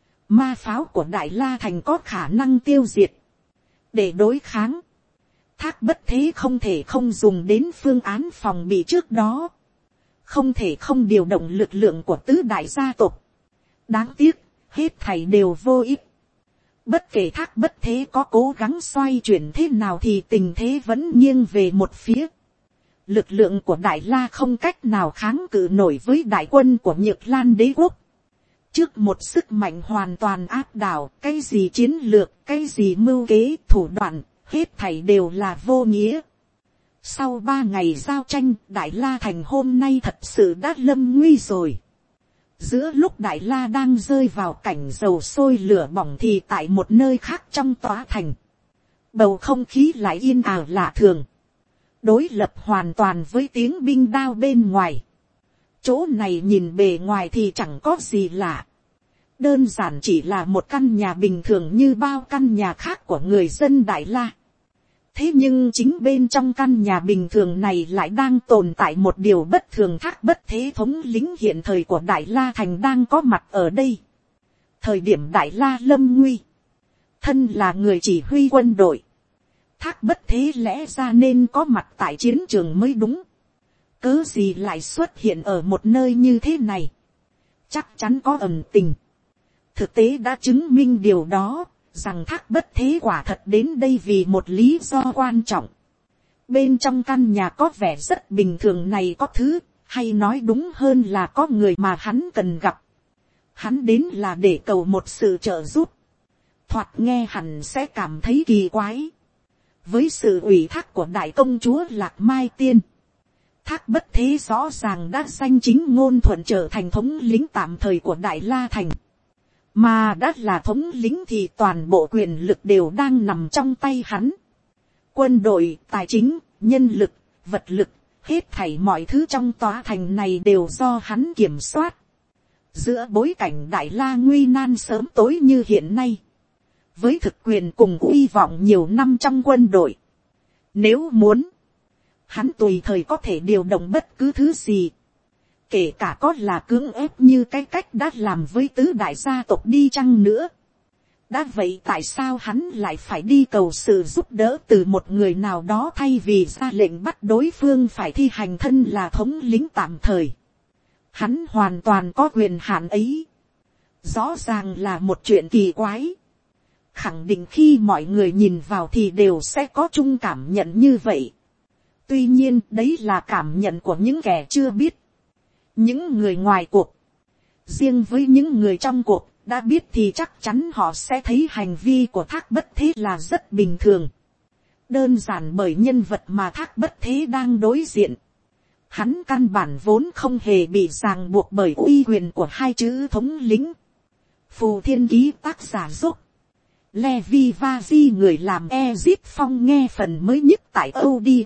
ma pháo của Đại La Thành có khả năng tiêu diệt. Để đối kháng, Thác Bất Thế không thể không dùng đến phương án phòng bị trước đó. Không thể không điều động lực lượng của tứ đại gia tộc. Đáng tiếc, hết thảy đều vô ích. Bất kể Thác Bất Thế có cố gắng xoay chuyển thế nào thì tình thế vẫn nghiêng về một phía. Lực lượng của Đại La không cách nào kháng cự nổi với đại quân của Nhược Lan đế quốc. Trước một sức mạnh hoàn toàn áp đảo, cái gì chiến lược, cái gì mưu kế, thủ đoạn, hết thảy đều là vô nghĩa. Sau ba ngày giao tranh, Đại La Thành hôm nay thật sự đã lâm nguy rồi. Giữa lúc Đại La đang rơi vào cảnh dầu sôi lửa bỏng thì tại một nơi khác trong tòa thành, bầu không khí lại yên ả lạ thường, đối lập hoàn toàn với tiếng binh đao bên ngoài. Chỗ này nhìn bề ngoài thì chẳng có gì lạ, đơn giản chỉ là một căn nhà bình thường như bao căn nhà khác của người dân Đại La. Thế nhưng chính bên trong căn nhà bình thường này lại đang tồn tại một điều bất thường. Thác Bất Thế thống lĩnh hiện thời của Đại La Thành đang có mặt ở đây. Thời điểm Đại La lâm nguy, thân là người chỉ huy quân đội, Thác Bất Thế lẽ ra nên có mặt tại chiến trường mới đúng. Cớ gì lại xuất hiện ở một nơi như thế này? Chắc chắn có ẩn tình. Thực tế đã chứng minh điều đó, rằng Thác Bất Thế quả thật đến đây vì một lý do quan trọng. Bên trong căn nhà có vẻ rất bình thường này có thứ, hay nói đúng hơn là có người mà hắn cần gặp. Hắn đến là để cầu một sự trợ giúp. Thoạt nghe hẳn sẽ cảm thấy kỳ quái. Với sự ủy thác của đại công chúa Lạc Mai Tiên, Thác Bất Thế rõ ràng đã danh chính ngôn thuận trở thành thống lĩnh tạm thời của Đại La Thành. Mà đã là thống lĩnh thì toàn bộ quyền lực đều đang nằm trong tay hắn. Quân đội, tài chính, nhân lực, vật lực, hết thảy mọi thứ trong tòa thành này đều do hắn kiểm soát. Giữa bối cảnh Đại La nguy nan sớm tối như hiện nay, với thực quyền cùng uy vọng nhiều năm trong quân đội, nếu muốn, hắn tùy thời có thể điều động bất cứ thứ gì. Kể cả có là cưỡng ép như cái cách đã làm với tứ đại gia tộc đi chăng nữa. Đã vậy tại sao hắn lại phải đi cầu sự giúp đỡ từ một người nào đó thay vì ra lệnh bắt đối phương phải thi hành thân là thống lĩnh tạm thời. Hắn hoàn toàn có quyền hạn ấy. Rõ ràng là một chuyện kỳ quái. Khẳng định khi mọi người nhìn vào thì đều sẽ có chung cảm nhận như vậy. Tuy nhiên đấy là cảm nhận của những kẻ chưa biết. Những người ngoài cuộc, riêng với những người trong cuộc đã biết thì chắc chắn họ sẽ thấy hành vi của Thác Bất Thế là rất bình thường. Đơn giản bởi nhân vật mà Thác Bất Thế đang đối diện, hắn căn bản vốn không hề bị ràng buộc bởi uy quyền của hai chữ thống lĩnh. Phù Thiên Ký tác giả giúp Levi Vazi người làm Ezip Phong nghe phần mới nhất tại audio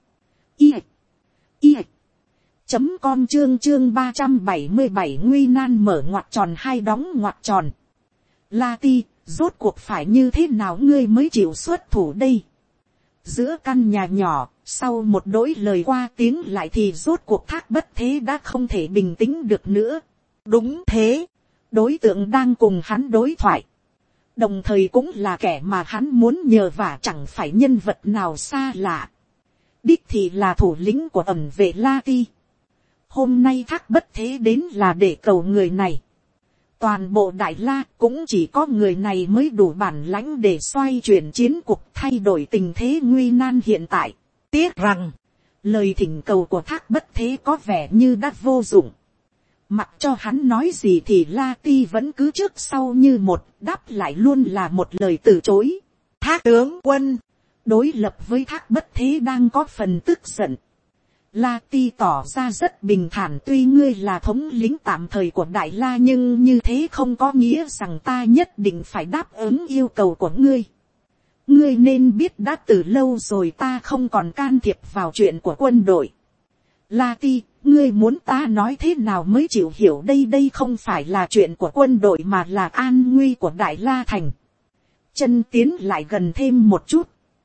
i i chấm com chương chương ba trăm bảy mươi bảy nguy nan mở ngoặc tròn hai đóng ngoặc tròn. La Ti, rốt cuộc phải như thế nào ngươi mới chịu xuất thủ đây? Giữa căn nhà nhỏ, sau một đỗi lời qua tiếng lại thì rốt cuộc Thác Bất Thế đã không thể bình tĩnh được nữa. Đúng thế, đối tượng đang cùng hắn đối thoại, đồng thời cũng là kẻ mà hắn muốn nhờ vả, chẳng phải nhân vật nào xa lạ. Đích thì là thủ lĩnh của ẩm vệ La Ti. Hôm nay Thác Bất Thế đến là để cầu người này. Toàn bộ Đại La cũng chỉ có người này mới đủ bản lãnh để xoay chuyển chiến cuộc, thay đổi tình thế nguy nan hiện tại. Tiếc rằng, lời thỉnh cầu của Thác Bất Thế có vẻ như đã vô dụng. Mặc cho hắn nói gì thì La Ti vẫn cứ trước sau như một, đáp lại luôn là một lời từ chối. Thác tướng quân, đối lập với Thác Bất Thế đang có phần tức giận. La Ti tỏ ra rất bình thản, tuy ngươi là thống lĩnh tạm thời của Đại La nhưng như thế không có nghĩa rằng ta nhất định phải đáp ứng yêu cầu của ngươi. Ngươi nên biết đã từ lâu rồi ta không còn can thiệp vào chuyện của quân đội. La Ti, ngươi muốn ta nói thế nào mới chịu hiểu đây? Đây không phải là chuyện của quân đội mà là an nguy của Đại La Thành. Chân tiến lại gần thêm một chút,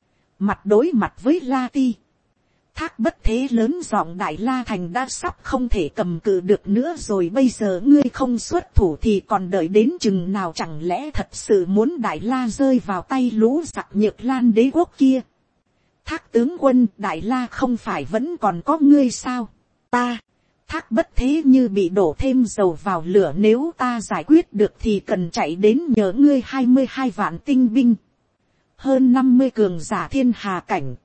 mặt đối mặt với La Ti. Thác Bất Thế lớn giọng, Đại La Thành đã sắp không thể cầm cự được nữa rồi, bây giờ ngươi không xuất thủ thì còn đợi đến chừng nào? Chẳng lẽ thật sự muốn Đại La rơi vào tay lũ giặc Nhược Lan đế quốc kia? Thác tướng quân, Đại La không phải vẫn còn có ngươi sao? Ta, Thác Bất Thế như bị đổ thêm dầu vào lửa, nếu ta giải quyết được thì cần chạy đến nhờ ngươi hai mươi hai vạn tinh binh, hơn năm mươi cường giả thiên hà cảnh.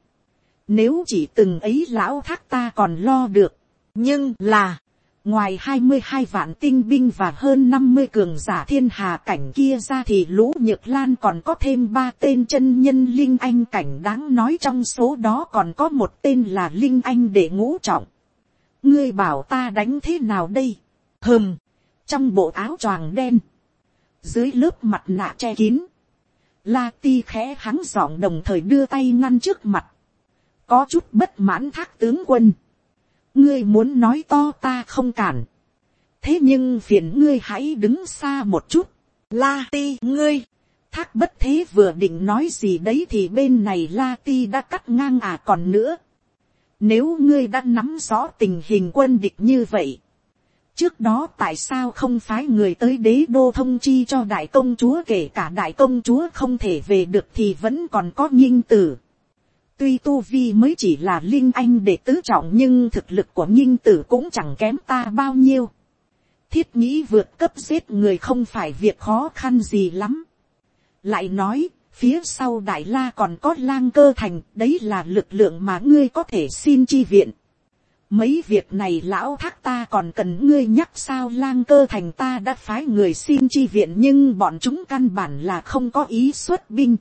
Nếu chỉ từng ấy lão Thác ta còn lo được, nhưng là, ngoài hai mươi hai vạn tinh binh và hơn năm mươi cường giả thiên hà cảnh kia ra thì lũ Nhược Lan còn có thêm ba tên chân nhân linh anh cảnh, đáng nói trong số đó còn có một tên là linh anh đệ ngũ trọng. Ngươi bảo ta đánh thế nào đây? Hừm, trong bộ áo choàng đen, dưới lớp mặt nạ che kín, La Ti khẽ hắng giọng đồng thời đưa tay ngăn trước mặt. Có chút bất mãn, Thác tướng quân, ngươi muốn nói to ta không cản, thế nhưng phiền ngươi hãy đứng xa một chút. La Ti, ngươi. Thác Bất Thế vừa định nói gì đấy thì bên này La Ti đã cắt ngang. À còn nữa, nếu ngươi đã nắm rõ tình hình quân địch như vậy, trước đó tại sao không phái người tới đế đô thông chi cho đại công chúa? Kể cả đại công chúa không thể về được thì vẫn còn có Nghinh Tử. Tuy tu vi mới chỉ là linh anh đệ tứ trọng nhưng thực lực của Nghinh Tử cũng chẳng kém ta bao nhiêu. Thiết nghĩ vượt cấp giết người không phải việc khó khăn gì lắm. Lại nói, phía sau Đại La còn có Lang Cơ Thành, đấy là lực lượng mà ngươi có thể xin chi viện. Mấy việc này lão Thác ta còn cần ngươi nhắc sao? Lang Cơ Thành ta đã phái người xin chi viện nhưng bọn chúng căn bản là không có ý xuất binh.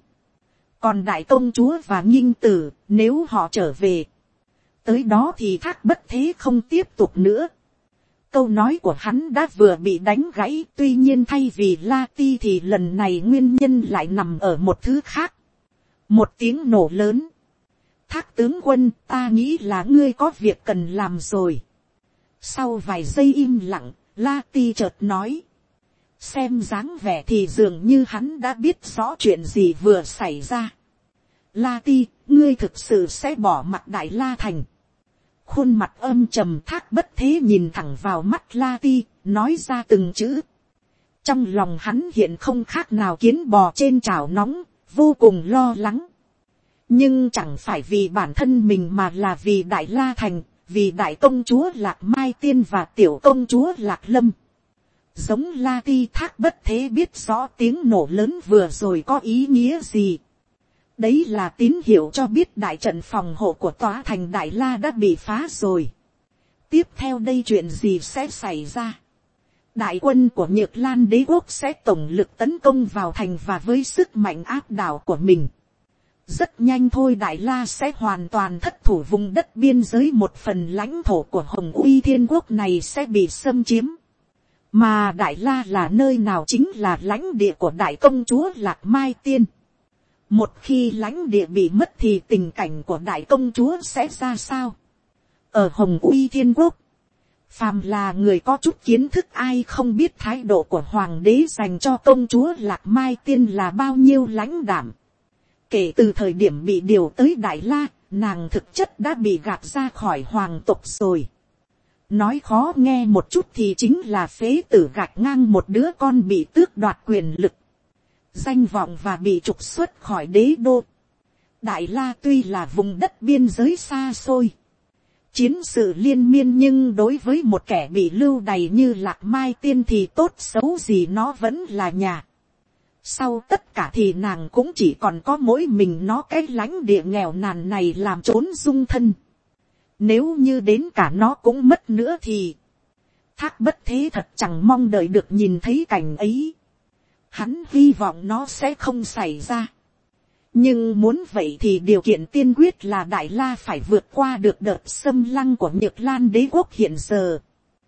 Còn đại công chúa và Nghinh Tử, nếu họ trở về, tới đó thì Thác Bất Thế không tiếp tục nữa. Câu nói của hắn đã vừa bị đánh gãy, tuy nhiên thay vì La Ti thì lần này nguyên nhân lại nằm ở một thứ khác. Một tiếng nổ lớn. Thác tướng quân, ta nghĩ là ngươi có việc cần làm rồi. Sau vài giây im lặng, La Ti chợt nói. Xem dáng vẻ thì dường như hắn đã biết rõ chuyện gì vừa xảy ra. La Ti, ngươi thực sự sẽ bỏ mặt Đại La Thành? Khuôn mặt âm trầm Thác Bất Thế nhìn thẳng vào mắt La Ti, nói ra từng chữ. Trong lòng hắn hiện không khác nào kiến bò trên chảo nóng, vô cùng lo lắng. Nhưng chẳng phải vì bản thân mình mà là vì Đại La Thành, vì đại công chúa Lạc Mai Tiên và tiểu công chúa Lạc Lâm. Giống La Ti, Thác Bất Thế biết rõ tiếng nổ lớn vừa rồi có ý nghĩa gì. Đấy là tín hiệu cho biết đại trận phòng hộ của tòa thành Đại La đã bị phá rồi. Tiếp theo đây chuyện gì sẽ xảy ra? Đại quân của Nhược Lan đế quốc sẽ tổng lực tấn công vào thành và với sức mạnh áp đảo của mình. Rất nhanh thôi Đại La sẽ hoàn toàn thất thủ, vùng đất biên giới một phần lãnh thổ của Hồng Uy Thiên Quốc này sẽ bị xâm chiếm. Mà Đại La là nơi nào? Chính là lãnh địa của đại công chúa Lạc Mai Tiên. Một khi lãnh địa bị mất thì tình cảnh của đại công chúa sẽ ra sao? Ở Hồng Uy Thiên Quốc, phàm là người có chút kiến thức ai không biết thái độ của hoàng đế dành cho công chúa Lạc Mai Tiên là bao nhiêu lãnh đạm. Kể từ thời điểm bị điều tới Đại La, nàng thực chất đã bị gạt ra khỏi hoàng tộc rồi. Nói khó nghe một chút thì chính là phế tử gạch ngang một đứa con bị tước đoạt quyền lực, danh vọng và bị trục xuất khỏi đế đô. Đại La tuy là vùng đất biên giới xa xôi, chiến sự liên miên, nhưng đối với một kẻ bị lưu đày như Lạc Mai Tiên thì tốt xấu gì nó vẫn là nhà. Sau tất cả thì nàng cũng chỉ còn có mỗi mình nó, cái lãnh địa nghèo nàn này làm trốn dung thân. Nếu như đến cả nó cũng mất nữa thì Thác Bất Thế thật chẳng mong đợi được nhìn thấy cảnh ấy. Hắn hy vọng nó sẽ không xảy ra. Nhưng muốn vậy thì điều kiện tiên quyết là Đại La phải vượt qua được đợt xâm lăng của Nhược Lan đế quốc hiện giờ.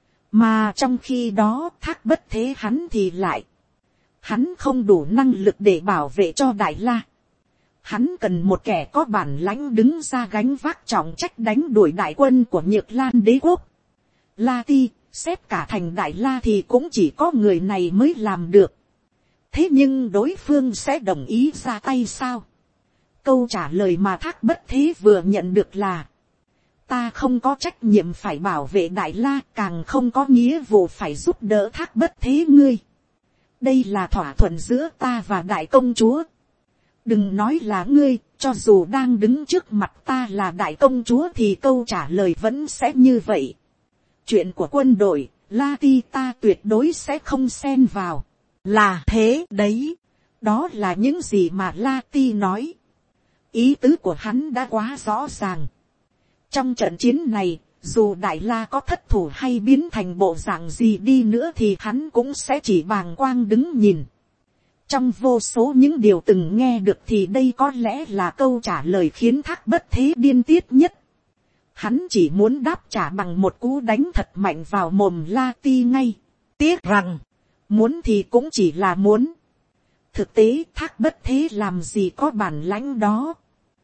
Mà trong khi đó Thác Bất Thế hắn thì lại, hắn không đủ năng lực để bảo vệ cho Đại La. Hắn cần một kẻ có bản lãnh đứng ra gánh vác trọng trách đánh đuổi đại quân của Nhược Lan đế quốc. La Ti, xếp cả thành Đại La thì cũng chỉ có người này mới làm được. Thế nhưng đối phương sẽ đồng ý ra tay sao? Câu trả lời mà Thác Bất Thế vừa nhận được là: ta không có trách nhiệm phải bảo vệ Đại La, càng không có nghĩa vụ phải giúp đỡ Thác Bất Thế ngươi. Đây là thỏa thuận giữa ta và đại công chúa. Đừng nói là ngươi, cho dù đang đứng trước mặt ta là đại công chúa thì câu trả lời vẫn sẽ như vậy. Chuyện của quân đội, La Ti ta tuyệt đối sẽ không xen vào. Là thế đấy. Đó là những gì mà La Ti nói. Ý tứ của hắn đã quá rõ ràng. Trong trận chiến này, dù Đại La có thất thủ hay biến thành bộ dạng gì đi nữa thì hắn cũng sẽ chỉ bàng quang đứng nhìn. Trong vô số những điều từng nghe được thì đây có lẽ là câu trả lời khiến Thác Bất Thế điên tiết nhất. Hắn chỉ muốn đáp trả bằng một cú đánh thật mạnh vào mồm La Ti ngay. Tiếc rằng, muốn thì cũng chỉ là muốn. Thực tế Thác Bất Thế làm gì có bản lãnh đó.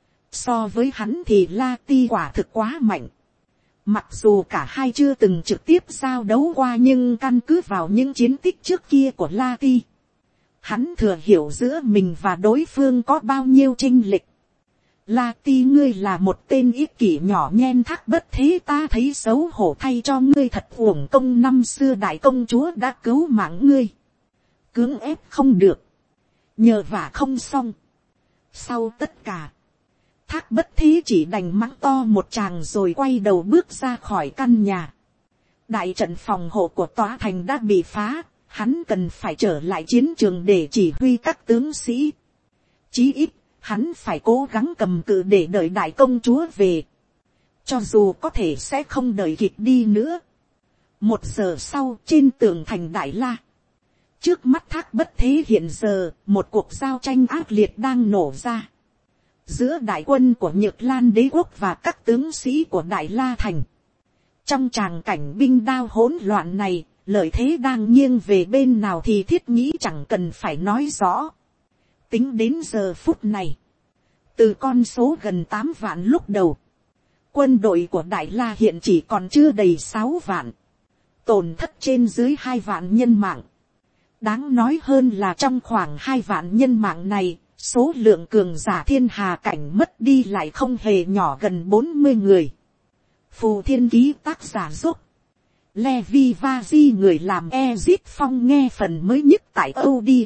So với hắn thì La Ti quả thực quá mạnh. Mặc dù cả hai chưa từng trực tiếp giao đấu qua, nhưng căn cứ vào những chiến tích trước kia của La Ti, hắn thừa hiểu giữa mình và đối phương có bao nhiêu chênh lệch. La Ti ngươi là một tên ích kỷ nhỏ nhen. Thác Bất Thế ta thấy xấu hổ thay cho ngươi, thật uổng công năm xưa đại công chúa đã cứu mạng ngươi. Cưỡng ép không được, nhờ vả không xong. Sau tất cả, Thác Bất Thế chỉ đành mắng to một tràng rồi quay đầu bước ra khỏi căn nhà. Đại trận phòng hộ của tòa thành đã bị phá, hắn cần phải trở lại chiến trường để chỉ huy các tướng sĩ. Chí ít, hắn phải cố gắng cầm cự để đợi đại công chúa về. Cho dù có thể sẽ không đợi kịp đi nữa. Một giờ sau, trên tường thành Đại La, trước mắt Thác Bất Thế hiện giờ, một cuộc giao tranh ác liệt đang nổ ra. Giữa đại quân của Nhược Lan đế quốc và các tướng sĩ của Đại La thành. Trong tràng cảnh binh đao hỗn loạn này, lợi thế đang nghiêng về bên nào thì Thiết nghĩ chẳng cần phải nói rõ. Tính đến giờ phút này, từ con số gần tám vạn lúc đầu, quân đội của Đại La hiện chỉ còn chưa đầy sáu vạn, tổn thất trên dưới hai vạn nhân mạng. Đáng nói hơn là trong khoảng hai vạn nhân mạng này, số lượng cường giả thiên hà cảnh mất đi lại không hề nhỏ, gần bốn mươi người. Phù Thiên ký tác giả giúp Levi Vazi người làm Ezit Phong nghe phần mới nhất tại audio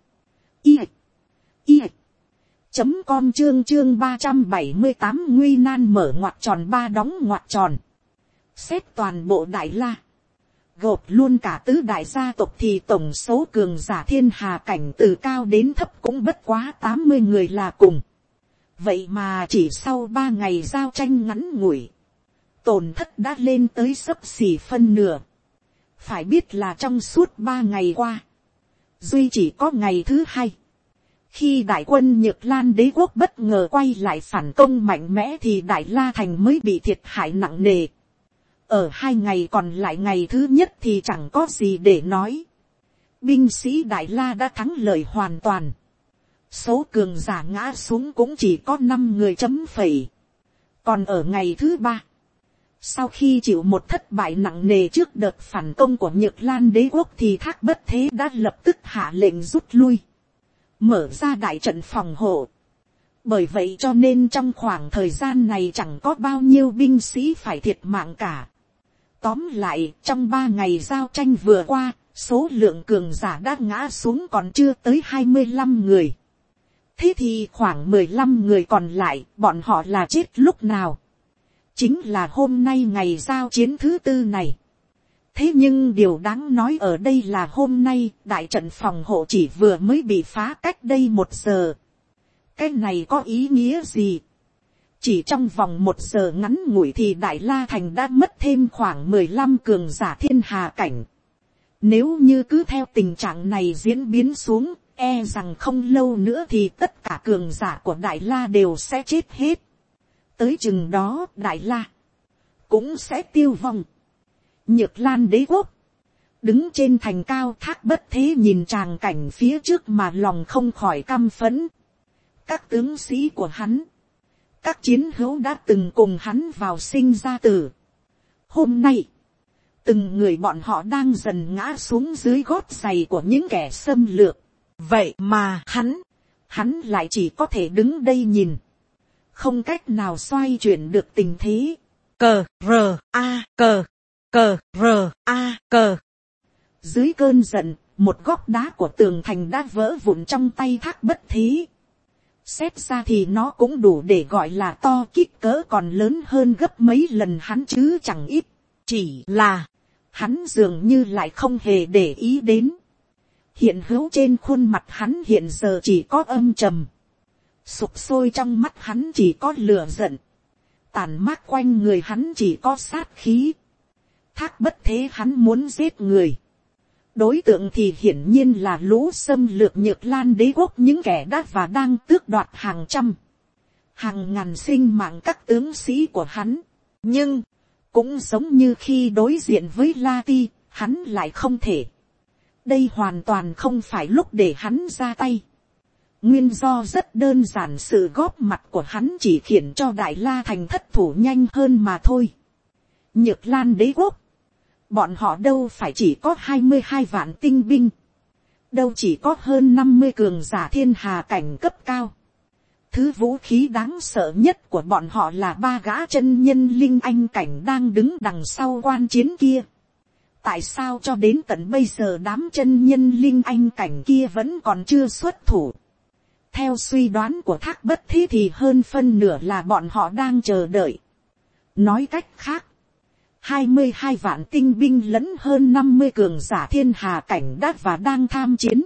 i i chấm com chương chương ba trăm bảy mươi tám nguy nan mở ngoặc tròn ba đóng ngoặc tròn. Xét toàn bộ Đại La, gộp luôn cả tứ đại gia tộc thì tổng số cường giả thiên hà cảnh từ cao đến thấp cũng bất quá tám mươi người là cùng. Vậy mà chỉ sau ba ngày giao tranh ngắn ngủi, tổn thất đã lên tới xấp xỉ phân nửa. Phải biết là trong suốt ba ngày qua, duy chỉ có ngày thứ hai, khi đại quân Nhược Lan đế quốc bất ngờ quay lại phản công mạnh mẽ thì Đại La thành mới bị thiệt hại nặng nề. Ở hai ngày còn lại ngày thứ nhất thì chẳng có gì để nói. Binh sĩ Đại La đã thắng lợi hoàn toàn. Số cường giả ngã xuống cũng chỉ có năm người chấm phẩy. Còn ở ngày thứ ba, sau khi chịu một thất bại nặng nề trước đợt phản công của Nhược Lan đế quốc thì Thác Bất Thế đã lập tức hạ lệnh rút lui, mở ra đại trận phòng hộ. Bởi vậy cho nên trong khoảng thời gian này chẳng có bao nhiêu binh sĩ phải thiệt mạng cả. Tóm lại, trong ba ngày giao tranh vừa qua, số lượng cường giả đã ngã xuống còn chưa tới hai mươi lăm người. Thế thì khoảng mười lăm người còn lại, bọn họ là chết lúc nào? Chính là hôm nay ngày giao chiến thứ tư này. Thế nhưng điều đáng nói ở đây là hôm nay, đại trận phòng hộ chỉ vừa mới bị phá cách đây một giờ. Cái này có ý nghĩa gì? Chỉ trong vòng một giờ ngắn ngủi thì Đại La Thành đã mất thêm khoảng mười lăm cường giả thiên hà cảnh. Nếu như cứ theo tình trạng này diễn biến xuống, e rằng không lâu nữa thì tất cả cường giả của Đại La đều sẽ chết hết. Tới chừng đó Đại La cũng sẽ tiêu vong. Nhược Lan đế quốc đứng trên thành cao, Thác Bất Thế nhìn tràng cảnh phía trước mà lòng không khỏi căm phẫn. Các tướng sĩ của hắn, các chiến hữu đã từng cùng hắn vào sinh ra tử. Hôm nay, từng người bọn họ đang dần ngã xuống dưới gót giày của những kẻ xâm lược. Vậy mà hắn, hắn lại chỉ có thể đứng đây nhìn, không cách nào xoay chuyển được tình thế. Cờ rờ a cờ, cờ rờ a cờ. Dưới cơn giận, một góc đá của tường thành đã vỡ vụn trong tay Thác Bất Thế. Xét ra thì nó cũng đủ để gọi là to, kích cỡ còn lớn hơn gấp mấy lần hắn chứ chẳng ít. Chỉ là, hắn dường như lại không hề để ý đến. Hiện hữu trên khuôn mặt hắn hiện giờ chỉ có âm trầm. Sục sôi trong mắt hắn chỉ có lửa giận. Tàn mát quanh người hắn chỉ có sát khí. Thác Bất Thế hắn muốn giết người. Đối tượng thì hiển nhiên là lũ xâm lược Nhược Lan đế quốc, những kẻ đã và đang tước đoạt hàng trăm, hàng ngàn sinh mạng các tướng sĩ của hắn. Nhưng, cũng giống như khi đối diện với La Ti, hắn lại không thể. Đây hoàn toàn không phải lúc để hắn ra tay. Nguyên do rất đơn giản, sự góp mặt của hắn chỉ khiến cho Đại La Thành thất thủ nhanh hơn mà thôi. Nhược Lan đế quốc, bọn họ đâu phải chỉ có hai mươi hai vạn tinh binh, đâu chỉ có hơn năm mươi cường giả thiên hà cảnh cấp cao. Thứ vũ khí đáng sợ nhất của bọn họ là ba gã chân nhân linh anh cảnh đang đứng đằng sau quan chiến kia. Tại sao cho đến tận bây giờ đám chân nhân linh anh cảnh kia vẫn còn chưa xuất thủ? Theo suy đoán của Thác Bất Thế thì hơn phân nửa là bọn họ đang chờ đợi. Nói cách khác, hai mươi hai vạn tinh binh lẫn hơn năm mươi cường giả thiên hà cảnh đã và đang tham chiến.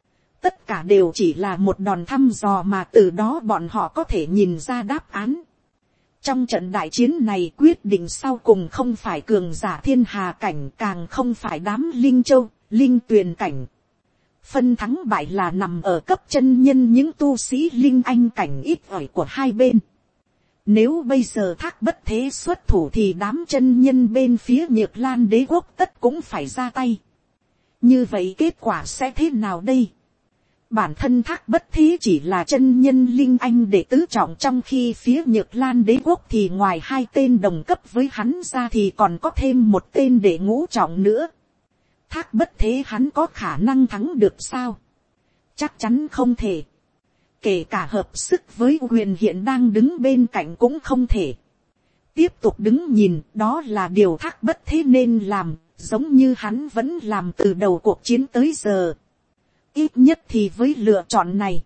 Tất cả đều chỉ là một đòn thăm dò mà từ đó bọn họ có thể nhìn ra đáp án. Trong trận đại chiến này, quyết định sau cùng không phải cường giả thiên hà cảnh, càng không phải đám linh châu, linh tuyền cảnh. Phân thắng bại là nằm ở cấp chân nhân những tu sĩ linh anh cảnh ít ỏi của hai bên. Nếu bây giờ Thác Bất Thế xuất thủ thì đám chân nhân bên phía Nhược Lan đế quốc tất cũng phải ra tay. Như vậy kết quả sẽ thế nào đây? Bản thân Thác Bất Thế chỉ là chân nhân linh anh đệ tứ trọng, trong khi phía Nhược Lan đế quốc thì ngoài hai tên đồng cấp với hắn ra thì còn có thêm một tên đệ ngũ trọng nữa. Thác Bất Thế hắn có khả năng thắng được sao? Chắc chắn không thể. Kể cả hợp sức với Huyền hiện đang đứng bên cạnh cũng không thể. Tiếp tục đứng nhìn, đó là điều Thác Bất Thế nên làm, giống như hắn vẫn làm từ đầu cuộc chiến tới giờ. Ít nhất thì với lựa chọn này,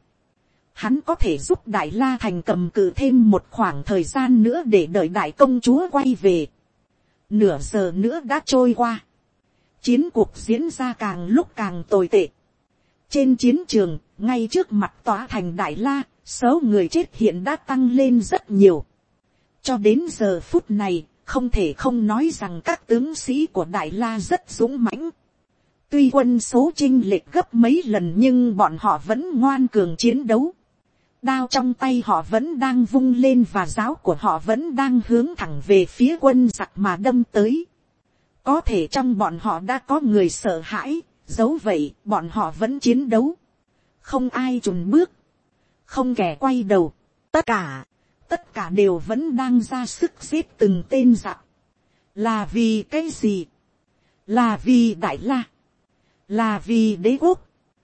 hắn có thể giúp Đại La Thành cầm cự thêm một khoảng thời gian nữa để đợi đại công chúa quay về. Nửa giờ nữa đã trôi qua. Chiến cuộc diễn ra càng lúc càng tồi tệ. Trên chiến trường, ngay trước mặt tòa thành Đại La, số người chết hiện đã tăng lên rất nhiều. Cho đến giờ phút này, không thể không nói rằng các tướng sĩ của Đại La rất dũng mãnh. Tuy quân số chênh lệch gấp mấy lần nhưng bọn họ vẫn ngoan cường chiến đấu. Đao trong tay họ vẫn đang vung lên và giáo của họ vẫn đang hướng thẳng về phía quân giặc mà đâm tới. Có thể trong bọn họ đã có người sợ hãi, dẫu vậy bọn họ vẫn chiến đấu. Không ai chùn bước, không kẻ quay đầu. Tất cả, tất cả đều vẫn đang ra sức giết từng tên giặc. Là vì cái gì? Là vì Đại La, là vì đế quốc.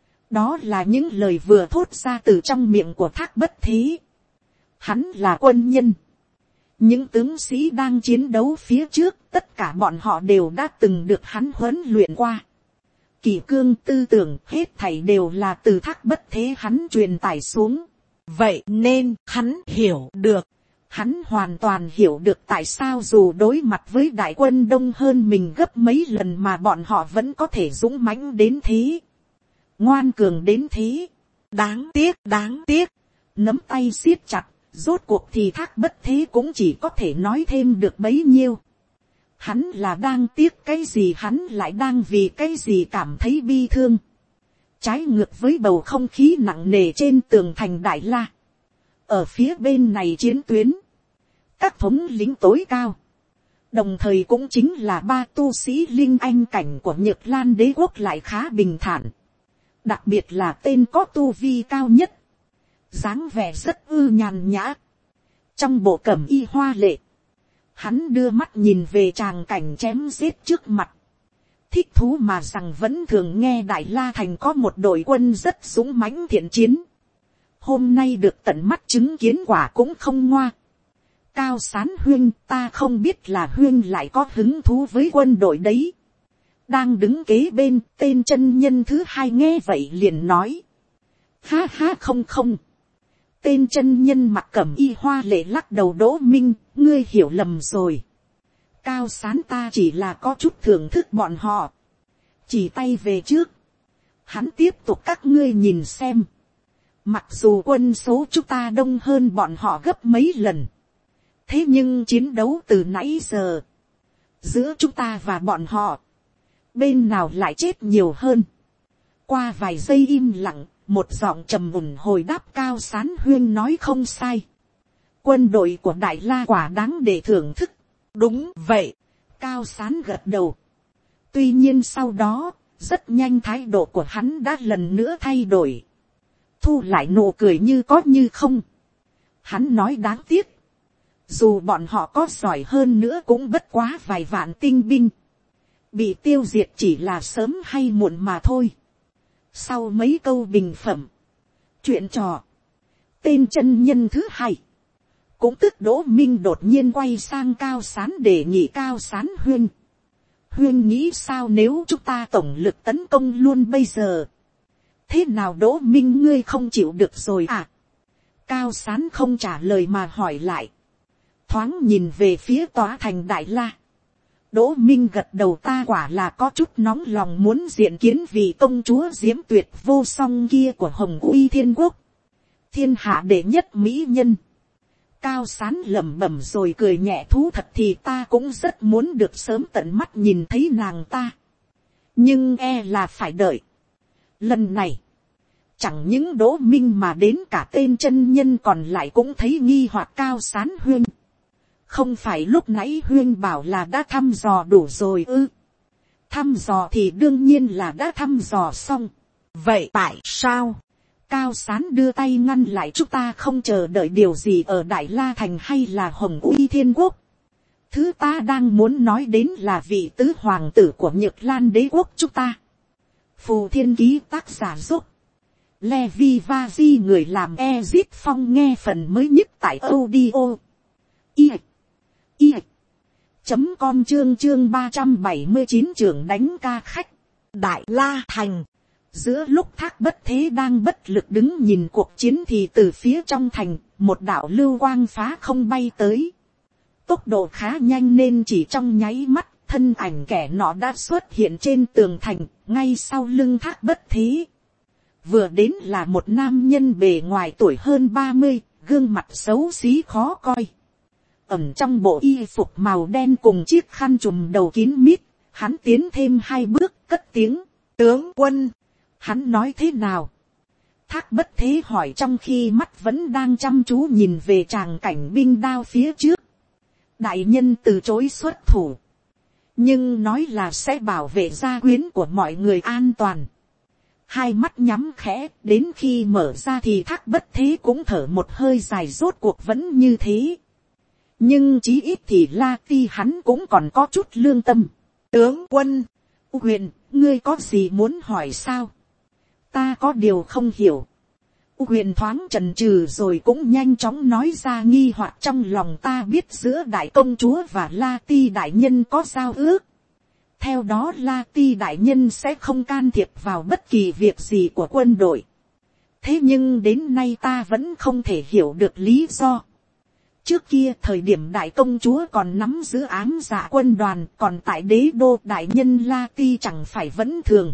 Đó là những lời vừa thốt ra từ trong miệng của Thác Bất Thế. Hắn là quân nhân, Những tướng sĩ đang chiến đấu phía trước, tất cả bọn họ đều đã từng được hắn huấn luyện qua. Kỷ cương tư tưởng hết thảy đều là từ Thác Bất Thế hắn truyền tải xuống. Vậy nên hắn hiểu được. Hắn hoàn toàn hiểu được tại sao dù đối mặt với đại quân đông hơn mình gấp mấy lần mà bọn họ vẫn có thể dũng mãnh đến thế. Ngoan cường đến thế. Đáng tiếc, đáng tiếc. Nắm tay siết chặt, rốt cuộc thì Thác Bất Thế cũng chỉ có thể nói thêm được bấy nhiêu. Hắn là đang tiếc cái gì, hắn lại đang vì cái gì cảm thấy bi thương. Trái ngược với bầu không khí nặng nề trên tường thành Đại La. Ở phía bên này chiến tuyến, các thống lĩnh tối cao, đồng thời cũng chính là ba tu sĩ linh anh cảnh của Nhược Lan đế quốc lại khá bình thản. Đặc biệt là tên có tu vi cao nhất, dáng vẻ rất ư nhàn nhã, trong bộ cẩm y hoa lệ. Hắn đưa mắt nhìn về tràng cảnh chém giết trước mặt, thích thú mà rằng vẫn thường nghe Đại La thành có một đội quân rất dũng mãnh thiện chiến. Hôm nay được tận mắt chứng kiến quả cũng không ngoa. Cao Sán huyên, ta không biết là huyên lại có hứng thú với quân đội đấy. Đang đứng kế bên, tên chân nhân thứ hai nghe vậy liền nói. Ha ha không không. Tên chân nhân mặc cẩm y hoa lệ lắc đầu. Đỗ Minh, ngươi hiểu lầm rồi. Cao Sán ta chỉ là có chút thưởng thức bọn họ. Chỉ tay về trước. Hắn tiếp tục, các ngươi nhìn xem. Mặc dù quân số chúng ta đông hơn bọn họ gấp mấy lần. Thế nhưng chiến đấu từ nãy giờ, giữa chúng ta và bọn họ, bên nào lại chết nhiều hơn. Qua vài giây im lặng, một giọng trầm mùn hồi đáp. Cao Sán huyên nói không sai. Quân đội của Đại La quả đáng để thưởng thức. Đúng vậy. Cao Sán gật đầu. Tuy nhiên sau đó, rất nhanh thái độ của hắn đã lần nữa thay đổi. Thu lại nụ cười như có như không. Hắn nói đáng tiếc. Dù bọn họ có giỏi hơn nữa cũng bất quá vài vạn tinh binh. Bị tiêu diệt chỉ là sớm hay muộn mà thôi. Sau mấy câu bình phẩm, chuyện trò, tên chân nhân thứ hai, cũng tức Đỗ Minh đột nhiên quay sang Cao Sán đề nghị. Cao Sán huyên, huyên nghĩ sao nếu chúng ta tổng lực tấn công luôn bây giờ? Thế nào Đỗ Minh ngươi không chịu được rồi à? Cao Sán không trả lời mà hỏi lại. Thoáng nhìn về phía tòa thành Đại La. Đỗ Minh gật đầu, ta quả là có chút nóng lòng muốn diện kiến vị công chúa diễm tuyệt vô song kia của Hồng Uy Thiên Quốc. Thiên hạ đệ nhất mỹ nhân. Cao Sán lẩm bẩm rồi cười nhẹ, thú thật thì ta cũng rất muốn được sớm tận mắt nhìn thấy nàng ta. Nhưng e là phải đợi. Lần này, chẳng những Đỗ Minh mà đến cả tên chân nhân còn lại cũng thấy nghi hoặc. Cao Sán huyên, không phải lúc nãy huyên bảo là đã thăm dò đủ rồi ư? Thăm dò thì đương nhiên là đã thăm dò xong. Vậy tại sao? Cao Sán đưa tay ngăn lại, chúng ta không chờ đợi điều gì ở Đại La thành hay là Hồng Uy Thiên Quốc. Thứ ta đang muốn nói đến là vị tứ hoàng tử của Nhược Lan đế quốc chúng ta. Phù Thiên Ký tác giả giúp Levi Vazi người làm Ezit Phong nghe phần mới nhất tại audio i i chấm com chương chương ba trăm bảy mươi chín trưởng đánh ca khách. Đại La thành. Giữa lúc Thác Bất Thế đang bất lực đứng nhìn cuộc chiến thì từ phía trong thành, một đạo lưu quang phá không bay tới. Tốc độ khá nhanh nên chỉ trong nháy mắt, thân ảnh kẻ nọ đã xuất hiện trên tường thành, ngay sau lưng Thác Bất Thế. Vừa đến là một nam nhân bề ngoài tuổi hơn ba mươi, gương mặt xấu xí khó coi. Ẩn trong bộ y phục màu đen cùng chiếc khăn trùm đầu kín mít, hắn tiến thêm hai bước, cất tiếng. Tướng quân, hắn nói thế nào? Thác Bất Thế hỏi trong khi mắt vẫn đang chăm chú nhìn về tràng cảnh binh đao phía trước. Đại nhân từ chối xuất thủ, nhưng nói là sẽ bảo vệ gia quyến của mọi người an toàn. Hai mắt nhắm khẽ, đến khi mở ra thì Thác Bất Thế cũng thở một hơi dài, rốt cuộc vẫn như thế. Nhưng chí ít thì La Ti hắn cũng còn có chút lương tâm. Tướng quân, Huyền, ngươi có gì muốn hỏi sao? Ta có điều không hiểu. Huyền thoáng chần chừ rồi cũng nhanh chóng nói ra nghi hoặc trong lòng. Ta biết giữa đại công chúa và La Ti đại nhân có giao ước. Theo đó La Ti đại nhân sẽ không can thiệp vào bất kỳ việc gì của quân đội. Thế nhưng đến nay ta vẫn không thể hiểu được lý do. Trước kia thời điểm đại công chúa còn nắm giữ ám dạ quân đoàn, còn tại đế đô đại nhân La Ti chẳng phải vẫn thường.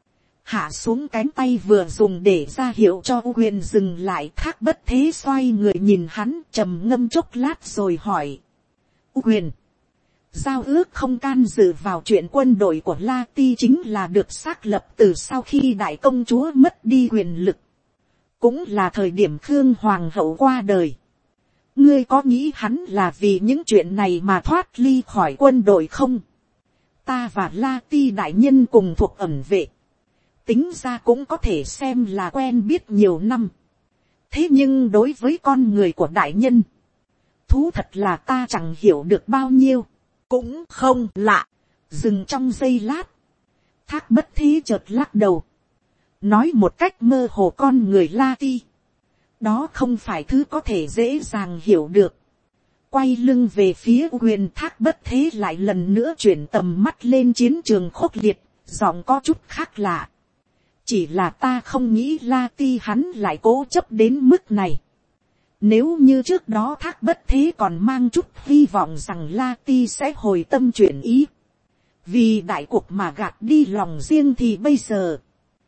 Hạ xuống cánh tay vừa dùng để ra hiệu cho Huyền dừng lại. Thác Bất Thế xoay người nhìn hắn trầm ngâm chốc lát rồi hỏi. Huyền, giao ước không can dự vào chuyện quân đội của La Ti chính là được xác lập từ sau khi đại công chúa mất đi quyền lực. Cũng là thời điểm Khương Hoàng hậu qua đời. Ngươi có nghĩ hắn là vì những chuyện này mà thoát ly khỏi quân đội không? Ta và La Ti đại nhân cùng thuộc ẩn vệ. Tính ra cũng có thể xem là quen biết nhiều năm. Thế nhưng đối với con người của đại nhân, thú thật là ta chẳng hiểu được bao nhiêu. Cũng không lạ. Dừng trong giây lát, Thác Bất Thế chợt lắc đầu, nói một cách mơ hồ con người La Ti. Đó không phải thứ có thể dễ dàng hiểu được. Quay lưng về phía Huyền, Thác Bất Thế lại lần nữa chuyển tầm mắt lên chiến trường khốc liệt, giọng có chút khác lạ. Chỉ là ta không nghĩ La Ti hắn lại cố chấp đến mức này. Nếu như trước đó Thác Bất Thế còn mang chút hy vọng rằng La Ti sẽ hồi tâm chuyển ý, vì đại cuộc mà gạt đi lòng riêng, thì bây giờ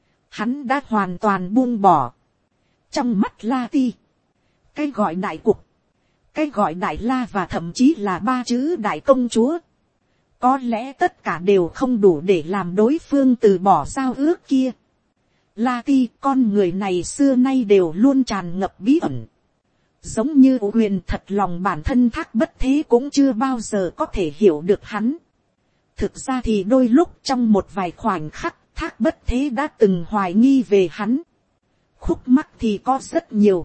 hắn đã hoàn toàn buông bỏ. Trong mắt La Ti, cái gọi đại cuộc, cái gọi đại La và thậm chí là ba chữ đại công chúa, có lẽ tất cả đều không đủ để làm đối phương từ bỏ giao ước kia. La Ti, con người này xưa nay đều luôn tràn ngập bí ẩn. Giống như Huyền thật lòng bản thân Thác Bất Thế cũng chưa bao giờ có thể hiểu được hắn. Thực ra thì đôi lúc trong một vài khoảnh khắc, Thác Bất Thế đã từng hoài nghi về hắn. Khúc mắc thì có rất nhiều.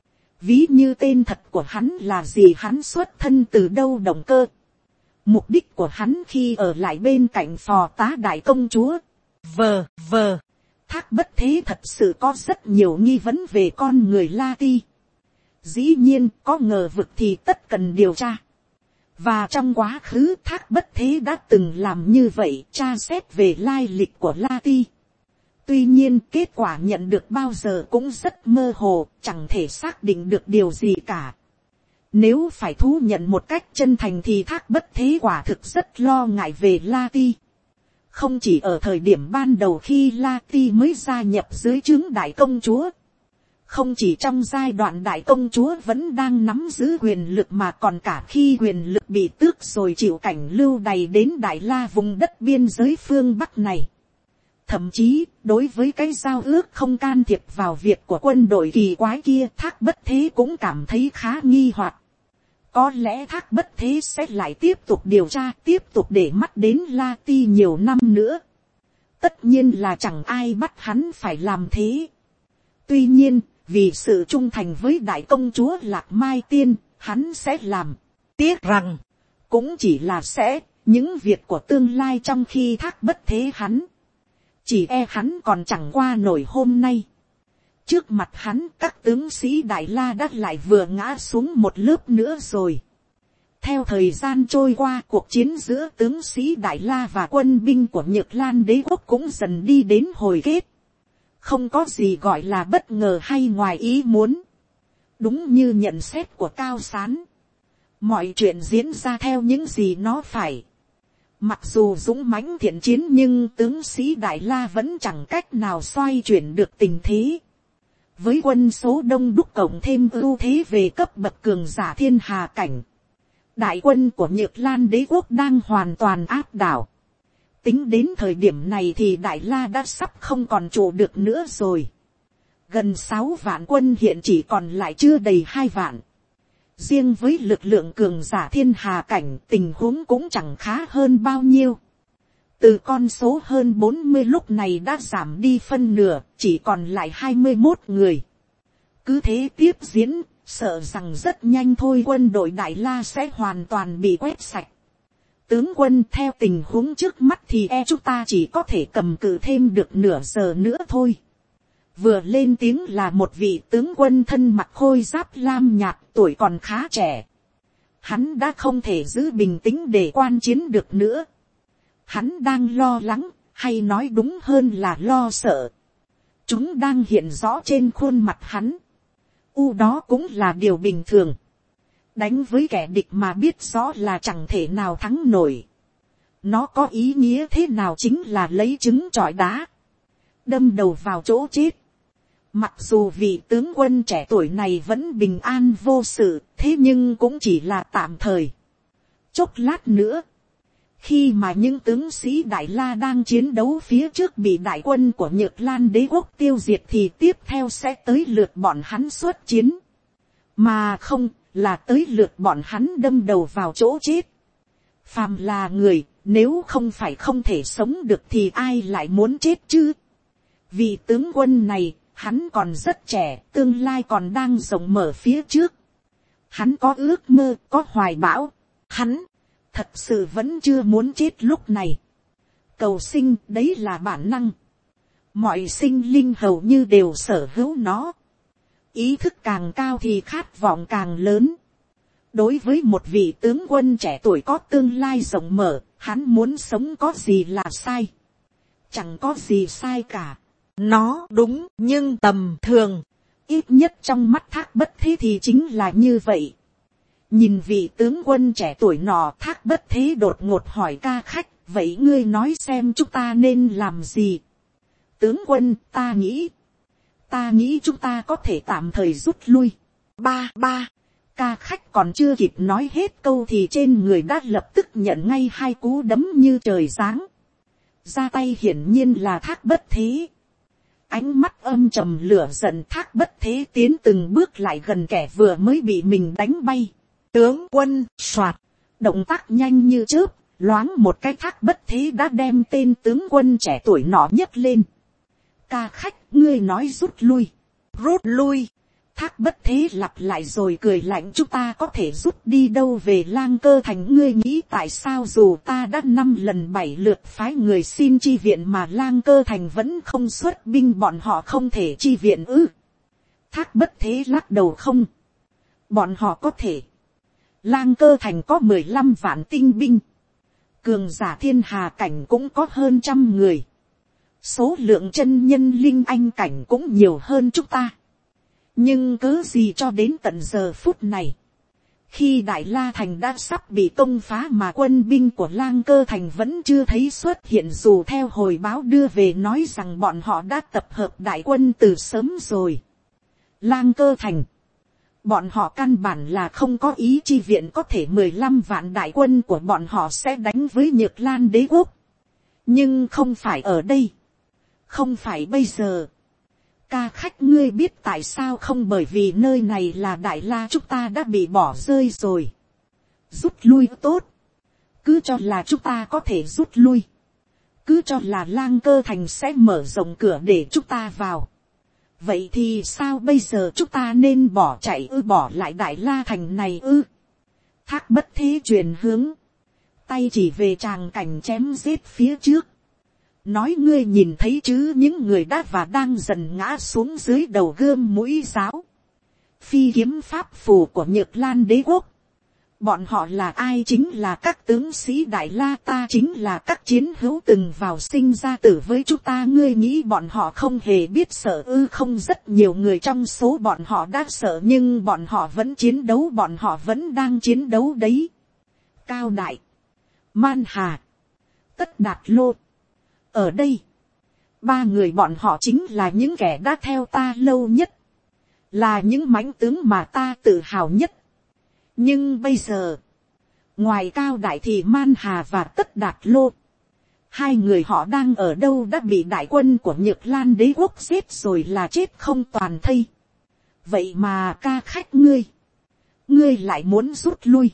Ví như tên thật của hắn là gì, hắn xuất thân từ đâu, động cơ, mục đích của hắn khi ở lại bên cạnh phò tá đại công chúa. Vờ vờ, Thác Bất Thế thật sự có rất nhiều nghi vấn về con người La Ti. Dĩ nhiên có ngờ vực thì tất cần điều tra. Và trong quá khứ Thác Bất Thế đã từng làm như vậy, tra xét về lai lịch của La Ti. Tuy nhiên kết quả nhận được bao giờ cũng rất mơ hồ, chẳng thể xác định được điều gì cả. Nếu phải thú nhận một cách chân thành thì Thác Bất Thế quả thực rất lo ngại về La Ti. Không chỉ ở thời điểm ban đầu khi La Ti mới gia nhập dưới trướng đại công chúa, không chỉ trong giai đoạn đại công chúa vẫn đang nắm giữ quyền lực, mà còn cả khi quyền lực bị tước rồi chịu cảnh lưu đày đến Đại La vùng đất biên giới phương Bắc này. Thậm chí đối với cái giao ước không can thiệp vào việc của quân đội kỳ quái kia, Thác Bất Thế cũng cảm thấy khá nghi hoặc. Có lẽ Thác Bất Thế sẽ lại tiếp tục điều tra, tiếp tục để mắt đến La Ti nhiều năm nữa. Tất nhiên là chẳng ai bắt hắn phải làm thế. Tuy nhiên, vì sự trung thành với đại công chúa Lạc Mai Tiên, hắn sẽ làm. Tiếc rằng, cũng chỉ là sẽ, những việc của tương lai trong khi Thác Bất Thế hắn. Chỉ e hắn còn chẳng qua nổi hôm nay. Trước mặt hắn, các tướng sĩ Đại La đã lại vừa ngã xuống một lớp nữa rồi. Theo thời gian trôi qua, cuộc chiến giữa tướng sĩ Đại La và quân binh của Nhược Lan đế quốc cũng dần đi đến hồi kết. Không có gì gọi là bất ngờ hay ngoài ý muốn. Đúng như nhận xét của Cao Sán, mọi chuyện diễn ra theo những gì nó phải. Mặc dù dũng mãnh thiện chiến, nhưng tướng sĩ Đại La vẫn chẳng cách nào xoay chuyển được tình thế. Với quân số đông đúc cộng thêm ưu thế về cấp bậc cường giả thiên hà cảnh, đại quân của Nhược Lan đế quốc đang hoàn toàn áp đảo. Tính đến thời điểm này thì Đại La đã sắp không còn trụ được nữa rồi. Gần sáu vạn quân hiện chỉ còn lại chưa đầy hai vạn. Riêng với lực lượng cường giả thiên hà cảnh, tình huống cũng chẳng khá hơn bao nhiêu. Từ con số hơn bốn mươi lúc này đã giảm đi phân nửa, chỉ còn lại hai mươi mốt người. Cứ thế tiếp diễn, sợ rằng rất nhanh thôi quân đội Đại La sẽ hoàn toàn bị quét sạch. Tướng quân, theo tình huống trước mắt thì e chúng ta chỉ có thể cầm cự thêm được nửa giờ nữa thôi. Vừa lên tiếng là một vị tướng quân thân mặc khôi giáp lam nhạt, tuổi còn khá trẻ. Hắn đã không thể giữ bình tĩnh để quan chiến được nữa. Hắn đang lo lắng, hay nói đúng hơn là lo sợ. Chúng đang hiện rõ trên khuôn mặt hắn. U đó cũng là điều bình thường. Đánh với kẻ địch mà biết rõ là chẳng thể nào thắng nổi. Nó có ý nghĩa thế nào chính là lấy trứng trọi đá. Đâm đầu vào chỗ chết. Mặc dù vị tướng quân trẻ tuổi này vẫn bình an vô sự, thế nhưng cũng chỉ là tạm thời. Chốc lát nữa, khi mà những tướng sĩ Đại La đang chiến đấu phía trước bị đại quân của Nhược Lan đế quốc tiêu diệt thì tiếp theo sẽ tới lượt bọn hắn xuất chiến. Mà không, là tới lượt bọn hắn đâm đầu vào chỗ chết. Phàm là người, nếu không phải không thể sống được thì ai lại muốn chết chứ? Vì tướng quân này, hắn còn rất trẻ, tương lai còn đang rộng mở phía trước. Hắn có ước mơ, có hoài bão. Hắn, thật sự vẫn chưa muốn chết lúc này. Cầu sinh, đấy là bản năng. Mọi sinh linh hầu như đều sở hữu nó. Ý thức càng cao thì khát vọng càng lớn. Đối với một vị tướng quân trẻ tuổi có tương lai rộng mở, hắn muốn sống có gì là sai? Chẳng có gì sai cả. Nó đúng nhưng tầm thường. Ít nhất trong mắt Thác Bất Thế thì chính là như vậy. Nhìn vị tướng quân trẻ tuổi nọ, Thác Bất Thế đột ngột hỏi ca khách, vậy ngươi nói xem chúng ta nên làm gì? Tướng quân, ta nghĩ, ta nghĩ chúng ta có thể tạm thời rút lui. Ba, ba, ca khách còn chưa kịp nói hết câu thì trên người đã lập tức nhận ngay hai cú đấm như trời giáng. Ra tay hiển nhiên là Thác Bất Thế. Ánh mắt âm trầm lửa giận, Thác Bất Thế tiến từng bước lại gần kẻ vừa mới bị mình đánh bay. Tướng quân, soạt, động tác nhanh như chớp, loáng một cái Thác Bất Thế đã đem tên tướng quân trẻ tuổi nọ nhấc lên. Ca khách, ngươi nói rút lui. Rút lui. Thác Bất Thế lặp lại rồi cười lạnh, chúng ta có thể rút đi đâu về Lang Cơ Thành? Ngươi nghĩ tại sao dù ta đã năm lần bảy lượt phái người xin chi viện mà Lang Cơ Thành vẫn không xuất binh, bọn họ không thể chi viện ư? Thác Bất Thế lắc đầu, không. Bọn họ có thể. Lang Cơ Thành có mười lăm vạn tinh binh. Cường giả thiên hà cảnh cũng có hơn trăm người. Số lượng chân nhân linh anh cảnh cũng nhiều hơn chúng ta. Nhưng cớ gì cho đến tận giờ phút này, khi Đại La Thành đã sắp bị công phá mà quân binh của Lang Cơ Thành vẫn chưa thấy xuất hiện, dù theo hồi báo đưa về nói rằng bọn họ đã tập hợp đại quân từ sớm rồi. Lang Cơ Thành, bọn họ căn bản là không có ý chi viện, có thể mười lăm vạn đại quân của bọn họ sẽ đánh với Nhược Lan đế quốc. Nhưng không phải ở đây, không phải bây giờ. Ca khách, ngươi biết tại sao không? Bởi vì nơi này là Đại La, chúng ta đã bị bỏ rơi rồi. Rút lui tốt. Cứ cho là chúng ta có thể rút lui. Cứ cho là Lang Cơ Thành sẽ mở rộng cửa để chúng ta vào. Vậy thì sao bây giờ? Chúng ta nên bỏ chạy ư, bỏ lại Đại La Thành này ư? Thác Bất Thế chuyển hướng, tay chỉ về tràng cảnh chém giết phía trước. Nói, ngươi nhìn thấy chứ, những người đã và đang dần ngã xuống dưới đầu gươm mũi giáo, phi kiếm pháp phù của Nhược Lan đế quốc. Bọn họ là ai? Chính là các tướng sĩ Đại La, ta chính là các chiến hữu từng vào sinh ra tử với chúng ta. Ngươi nghĩ bọn họ không hề biết sợ ư? Không, rất nhiều người trong số bọn họ đã sợ, nhưng bọn họ vẫn chiến đấu, bọn họ vẫn đang chiến đấu đấy. Cao Đại, Man Hà, Tất Đạt Lô. Ở đây, ba người bọn họ chính là những kẻ đã theo ta lâu nhất, là những mãnh tướng mà ta tự hào nhất. Nhưng bây giờ, ngoài Cao Đại thì Man Hà và Tất Đạt Lô, hai người họ đang ở đâu? Đã bị đại quân của Nhược Lan đế quốc giết rồi, là chết không toàn thây. Vậy mà ca khách, ngươi, ngươi lại muốn rút lui.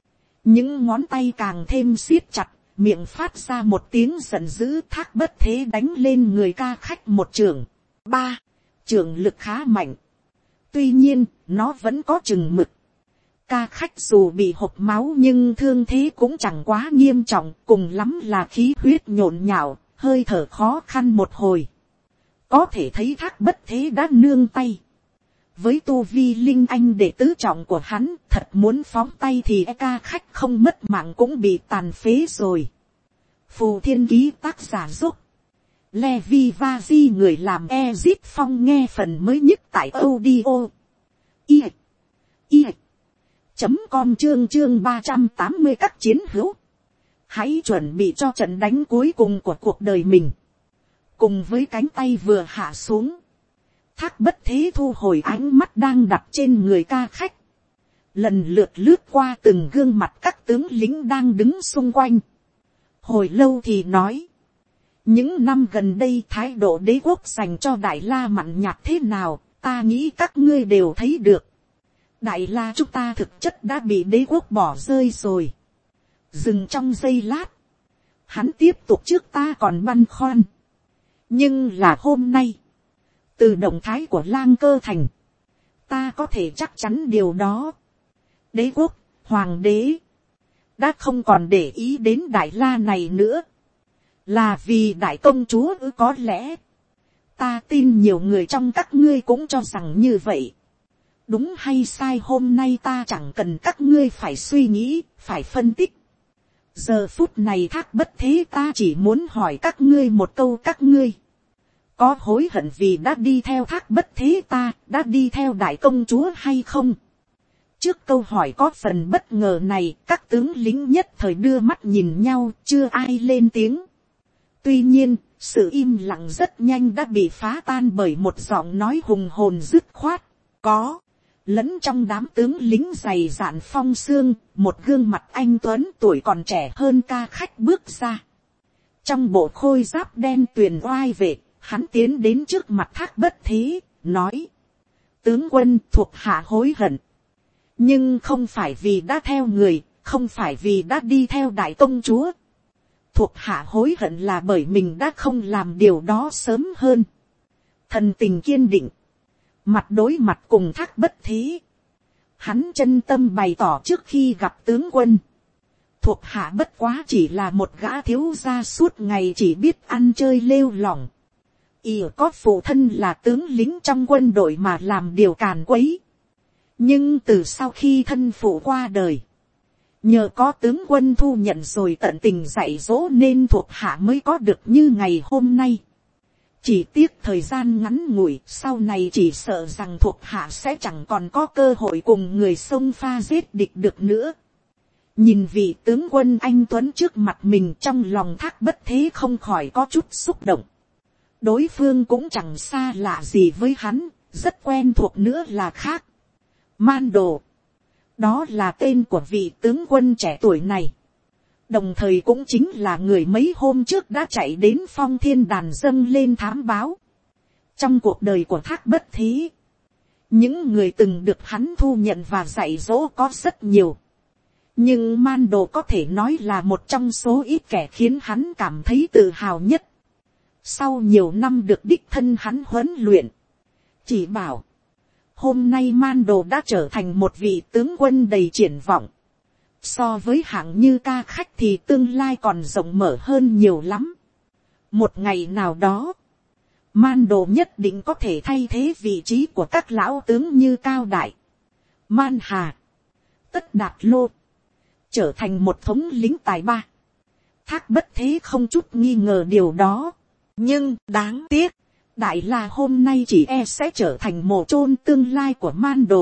Những ngón tay càng thêm siết chặt, miệng phát ra một tiếng giận dữ. Thác Bất Thế đánh lên người ca khách một chưởng. Ba, chưởng lực khá mạnh. Tuy nhiên, nó vẫn có chừng mực. Ca khách dù bị hộc máu nhưng thương thế cũng chẳng quá nghiêm trọng, cùng lắm là khí huyết nhộn nhạo, hơi thở khó khăn một hồi. Có thể thấy Thác Bất Thế đã nương tay. Với tu vi linh anh đệ tứ trọng của hắn, thật muốn phóng tay thì e ca khách không mất mạng cũng bị tàn phế rồi. Phù Thiên Ký tác giả giúp. Levi Vazi người làm Ezit Phong nghe phần mới nhất tại audio. I. I. Chấm com chương chương ba trăm tám mươi các chiến hữu. Hãy chuẩn bị cho trận đánh cuối cùng của cuộc đời mình. Cùng với cánh tay vừa hạ xuống. Thác Bất Thế thu hồi ánh mắt đang đặt trên người ca khách. Lần lượt lướt qua từng gương mặt các tướng lính đang đứng xung quanh. Hồi lâu thì nói. Những năm gần đây thái độ đế quốc dành cho Đại La mặn nhạt thế nào, ta nghĩ các ngươi đều thấy được. Đại La chúng ta thực chất đã bị đế quốc bỏ rơi rồi. Dừng trong giây lát. Hắn tiếp tục trước ta còn băn khoăn. Nhưng là hôm nay. Từ động thái của Lang Cơ Thành. Ta có thể chắc chắn điều đó. Đế quốc, hoàng đế. Đã không còn để ý đến Đại La này nữa. Là vì đại công chúa ư có lẽ. Ta tin nhiều người trong các ngươi cũng cho rằng như vậy. Đúng hay sai hôm nay ta chẳng cần các ngươi phải suy nghĩ, phải phân tích. Giờ phút này Thác Bất Thế ta chỉ muốn hỏi các ngươi một câu, các ngươi có hối hận vì đã đi theo Thác Bất Thế ta, đã đi theo đại công chúa hay không? Trước câu hỏi có phần bất ngờ này, các tướng lính nhất thời đưa mắt nhìn nhau, chưa ai lên tiếng. Tuy nhiên, sự im lặng rất nhanh đã bị phá tan bởi một giọng nói hùng hồn dứt khoát. Có, lẫn trong đám tướng lính dày dạn phong xương, một gương mặt anh tuấn tuổi còn trẻ hơn ca khách bước ra. Trong bộ khôi giáp đen tuyền oai vệ, hắn tiến đến trước mặt Thác Bất Thế, nói. Tướng quân thuộc hạ hối hận. Nhưng không phải vì đã theo người, không phải vì đã đi theo đại công chúa. Thuộc hạ hối hận là bởi mình đã không làm điều đó sớm hơn. Thần tình kiên định. Mặt đối mặt cùng Thác Bất Thế. Hắn chân tâm bày tỏ trước khi gặp tướng quân. Thuộc hạ bất quá chỉ là một gã thiếu gia suốt ngày chỉ biết ăn chơi lêu lỏng. Y có phụ thân là tướng lính trong quân đội mà làm điều càn quấy. Nhưng từ sau khi thân phụ qua đời. Nhờ có tướng quân thu nhận rồi tận tình dạy dỗ nên thuộc hạ mới có được như ngày hôm nay. Chỉ tiếc thời gian ngắn ngủi, sau này chỉ sợ rằng thuộc hạ sẽ chẳng còn có cơ hội cùng người xông pha giết địch được nữa. Nhìn vị tướng quân anh tuấn trước mặt mình, trong lòng Thác Bất Thế không khỏi có chút xúc động. Đối phương cũng chẳng xa lạ gì với hắn, rất quen thuộc nữa là khác. Mando. Đó là tên của vị tướng quân trẻ tuổi này. Đồng thời cũng chính là người mấy hôm trước đã chạy đến Phong Thiên Đàn dâng lên thám báo. Trong cuộc đời của Thác Bất Thế, những người từng được hắn thu nhận và dạy dỗ có rất nhiều. Nhưng Mando có thể nói là một trong số ít kẻ khiến hắn cảm thấy tự hào nhất. Sau nhiều năm được đích thân hắn huấn luyện, chỉ bảo, hôm nay Mando đã trở thành một vị tướng quân đầy triển vọng. So với hạng như ca khách thì tương lai còn rộng mở hơn nhiều lắm. Một ngày nào đó, Mando nhất định có thể thay thế vị trí của các lão tướng như Cao Đại, Man Hà, Tất Đạt Lô, trở thành một thống lĩnh tài ba. Thác Bất Thế không chút nghi ngờ điều đó. Nhưng đáng tiếc, Đại La hôm nay chỉ e sẽ trở thành mồ chôn tương lai của Mando.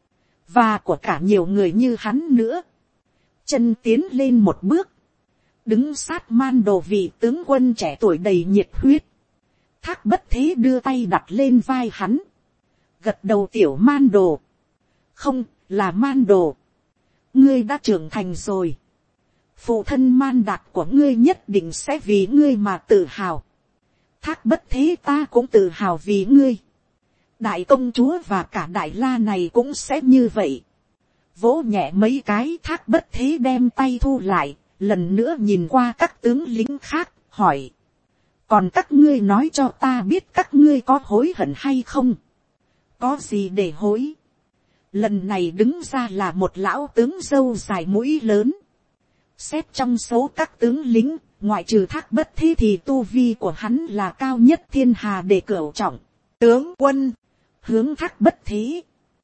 Và của cả nhiều người như hắn nữa. Chân tiến lên một bước. Đứng sát Mando vị tướng quân trẻ tuổi đầy nhiệt huyết. Thác Bất Thế đưa tay đặt lên vai hắn. Gật đầu tiểu Mando. Không, là Mando. Ngươi đã trưởng thành rồi. Phụ thân Man Đạt của ngươi nhất định sẽ vì ngươi mà tự hào. Thác Bất Thế ta cũng tự hào vì ngươi. Đại công chúa và cả Đại La này cũng sẽ như vậy. Vỗ nhẹ mấy cái, Thác Bất Thế đem tay thu lại, lần nữa nhìn qua các tướng lính khác, hỏi. Còn các ngươi nói cho ta biết các ngươi có hối hận hay không? Có gì để hối? Lần này đứng ra là một lão tướng râu dài mũi lớn. Xét trong số các tướng lính, ngoại trừ Thác Bất Thế thì tu vi của hắn là cao nhất thiên hà để cửu trọng. Tướng quân, hướng Thác Bất Thế.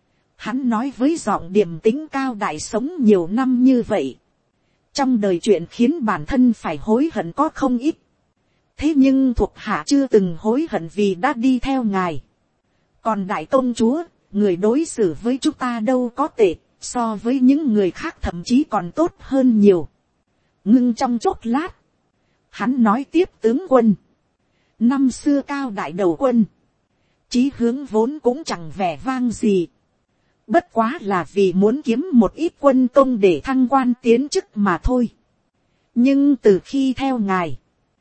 Hắn nói với giọng điềm tĩnh Cao Đại sống nhiều năm như vậy. Trong đời chuyện khiến bản thân phải hối hận có không ít. Thế nhưng thuộc hạ chưa từng hối hận vì đã đi theo ngài. Còn đại công chúa, người đối xử với chúng ta đâu có tệ, so với những người khác thậm chí còn tốt hơn nhiều. Ngưng trong chốc lát, hắn nói tiếp tướng quân. Năm xưa Cao Đại đầu quân, chí hướng vốn cũng chẳng vẻ vang gì. Bất quá là vì muốn kiếm một ít quân công để thăng quan tiến chức mà thôi. Nhưng từ khi theo ngài,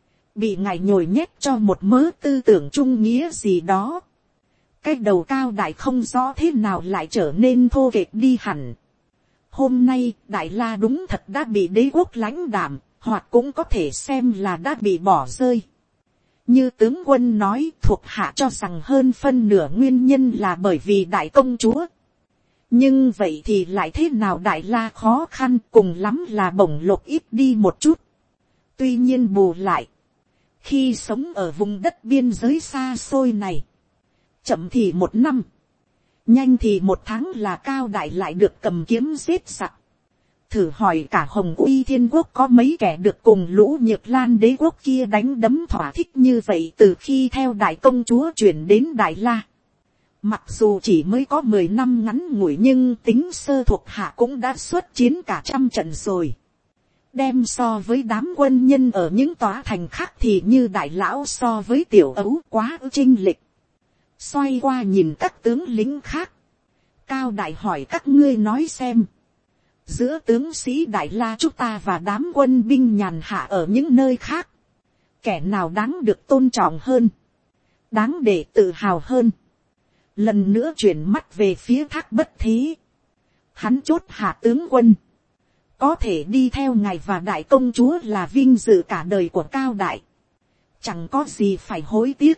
bị ngài nhồi nhét cho một mớ tư tưởng trung nghĩa gì đó. Cái đầu Cao Đại không rõ thế nào lại trở nên thô kệch đi hẳn. Hôm nay Đại La đúng thật đã bị đế quốc lãnh đạm, hoặc cũng có thể xem là đã bị bỏ rơi. Như tướng quân nói, thuộc hạ cho rằng hơn phân nửa nguyên nhân là bởi vì đại công chúa. Nhưng vậy thì lại thế nào? Đại La khó khăn, cùng lắm là bổng lộc ít đi một chút. Tuy nhiên bù lại, khi sống ở vùng đất biên giới xa xôi này, chậm thì một năm, nhanh thì một tháng là Cao Đại lại được cầm kiếm giết giặc. Thử hỏi cả Hồng Uy Thiên Quốc có mấy kẻ được cùng lũ Nhược Lan đế quốc kia đánh đấm thỏa thích như vậy từ khi theo đại công chúa chuyển đến Đại La. Mặc dù chỉ mới có mười năm ngắn ngủi nhưng tính sơ thuộc hạ cũng đã xuất chiến cả trăm trận rồi. Đem so với đám quân nhân ở những tòa thành khác thì như đại lão so với tiểu ấu quá chênh lệch. Xoay qua nhìn các tướng lính khác. Cao Đại hỏi các ngươi nói xem. Giữa tướng sĩ Đại La chúng ta và đám quân binh nhàn hạ ở những nơi khác, kẻ nào đáng được tôn trọng hơn, đáng để tự hào hơn? Lần nữa chuyển mắt về phía Thác Bất Thế. Hắn chốt hạ tướng quân. Có thể đi theo ngài và đại công chúa là vinh dự cả đời của Cao Đại. Chẳng có gì phải hối tiếc.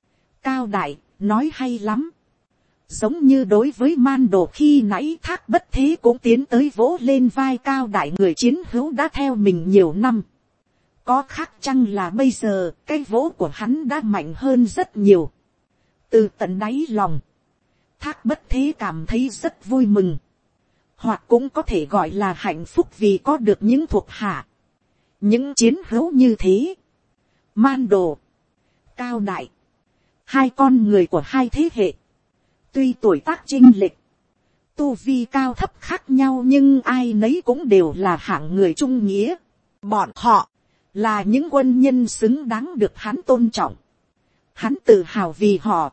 Cao Đại, nói hay lắm. Giống như đối với Man Đồ khi nãy, Thác Bất Thế cũng tiến tới vỗ lên vai Cao Đại, người chiến hữu đã theo mình nhiều năm. Có khác chăng là bây giờ cái vỗ của hắn đã mạnh hơn rất nhiều. Từ tận đáy lòng, Thác Bất Thế cảm thấy rất vui mừng. Hoặc cũng có thể gọi là hạnh phúc vì có được những thuộc hạ, những chiến hữu như thế. Man Đồ, Cao Đại, hai con người của hai thế hệ. Tuy tuổi tác chênh lệch, tu vi cao thấp khác nhau nhưng ai nấy cũng đều là hạng người trung nghĩa. Bọn họ là những quân nhân xứng đáng được hắn tôn trọng. Hắn tự hào vì họ.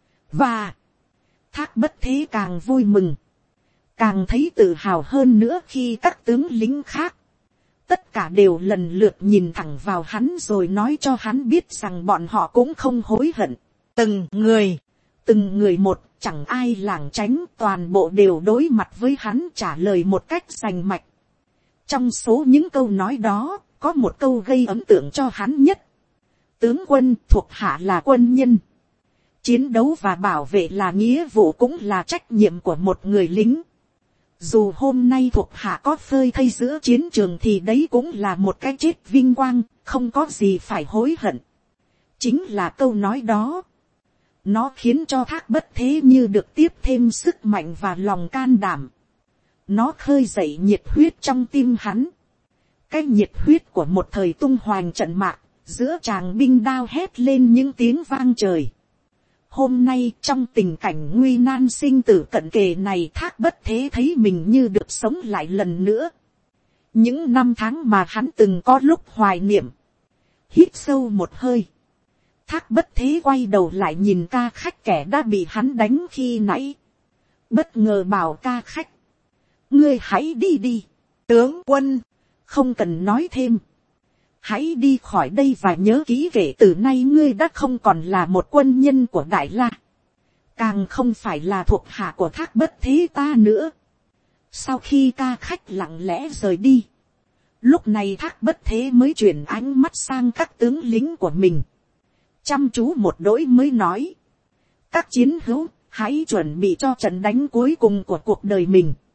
Và Thác Bất Thế càng vui mừng, càng thấy tự hào hơn nữa khi các tướng lính khác, tất cả đều lần lượt nhìn thẳng vào hắn rồi nói cho hắn biết rằng bọn họ cũng không hối hận. Từng người, từng người một, chẳng ai lảng tránh, toàn bộ đều đối mặt với hắn trả lời một cách rành mạch. Trong số những câu nói đó, có một câu gây ấn tượng cho hắn nhất. Tướng quân, thuộc hạ là quân nhân. Chiến đấu và bảo vệ là nghĩa vụ cũng là trách nhiệm của một người lính. Dù hôm nay thuộc hạ có phơi thây giữa chiến trường thì đấy cũng là một cái chết vinh quang, không có gì phải hối hận. Chính là câu nói đó. Nó khiến cho Thác Bất Thế như được tiếp thêm sức mạnh và lòng can đảm. Nó khơi dậy nhiệt huyết trong tim hắn. Cái nhiệt huyết của một thời tung hoành trận mạc, giữa tràng binh đao hét lên những tiếng vang trời. Hôm nay trong tình cảnh nguy nan sinh tử cận kề này, Thác Bất Thế thấy mình như được sống lại lần nữa. Những năm tháng mà hắn từng có lúc hoài niệm. Hít sâu một hơi, Thác Bất Thế quay đầu lại nhìn ca khách kẻ đã bị hắn đánh khi nãy. Bất ngờ bảo ca khách: ngươi hãy đi đi. Tướng quân, không cần nói thêm. Hãy đi khỏi đây và nhớ kỹ, kể từ nay ngươi đã không còn là một quân nhân của Đại La, càng không phải là thuộc hạ của Thác Bất Thế ta nữa. Sau khi ca khách lặng lẽ rời đi, lúc này Thác Bất Thế mới chuyển ánh mắt sang các tướng lính của mình, chăm chú một đỗi mới nói: các chiến hữu, hãy chuẩn bị cho trận đánh cuối cùng của cuộc đời mình.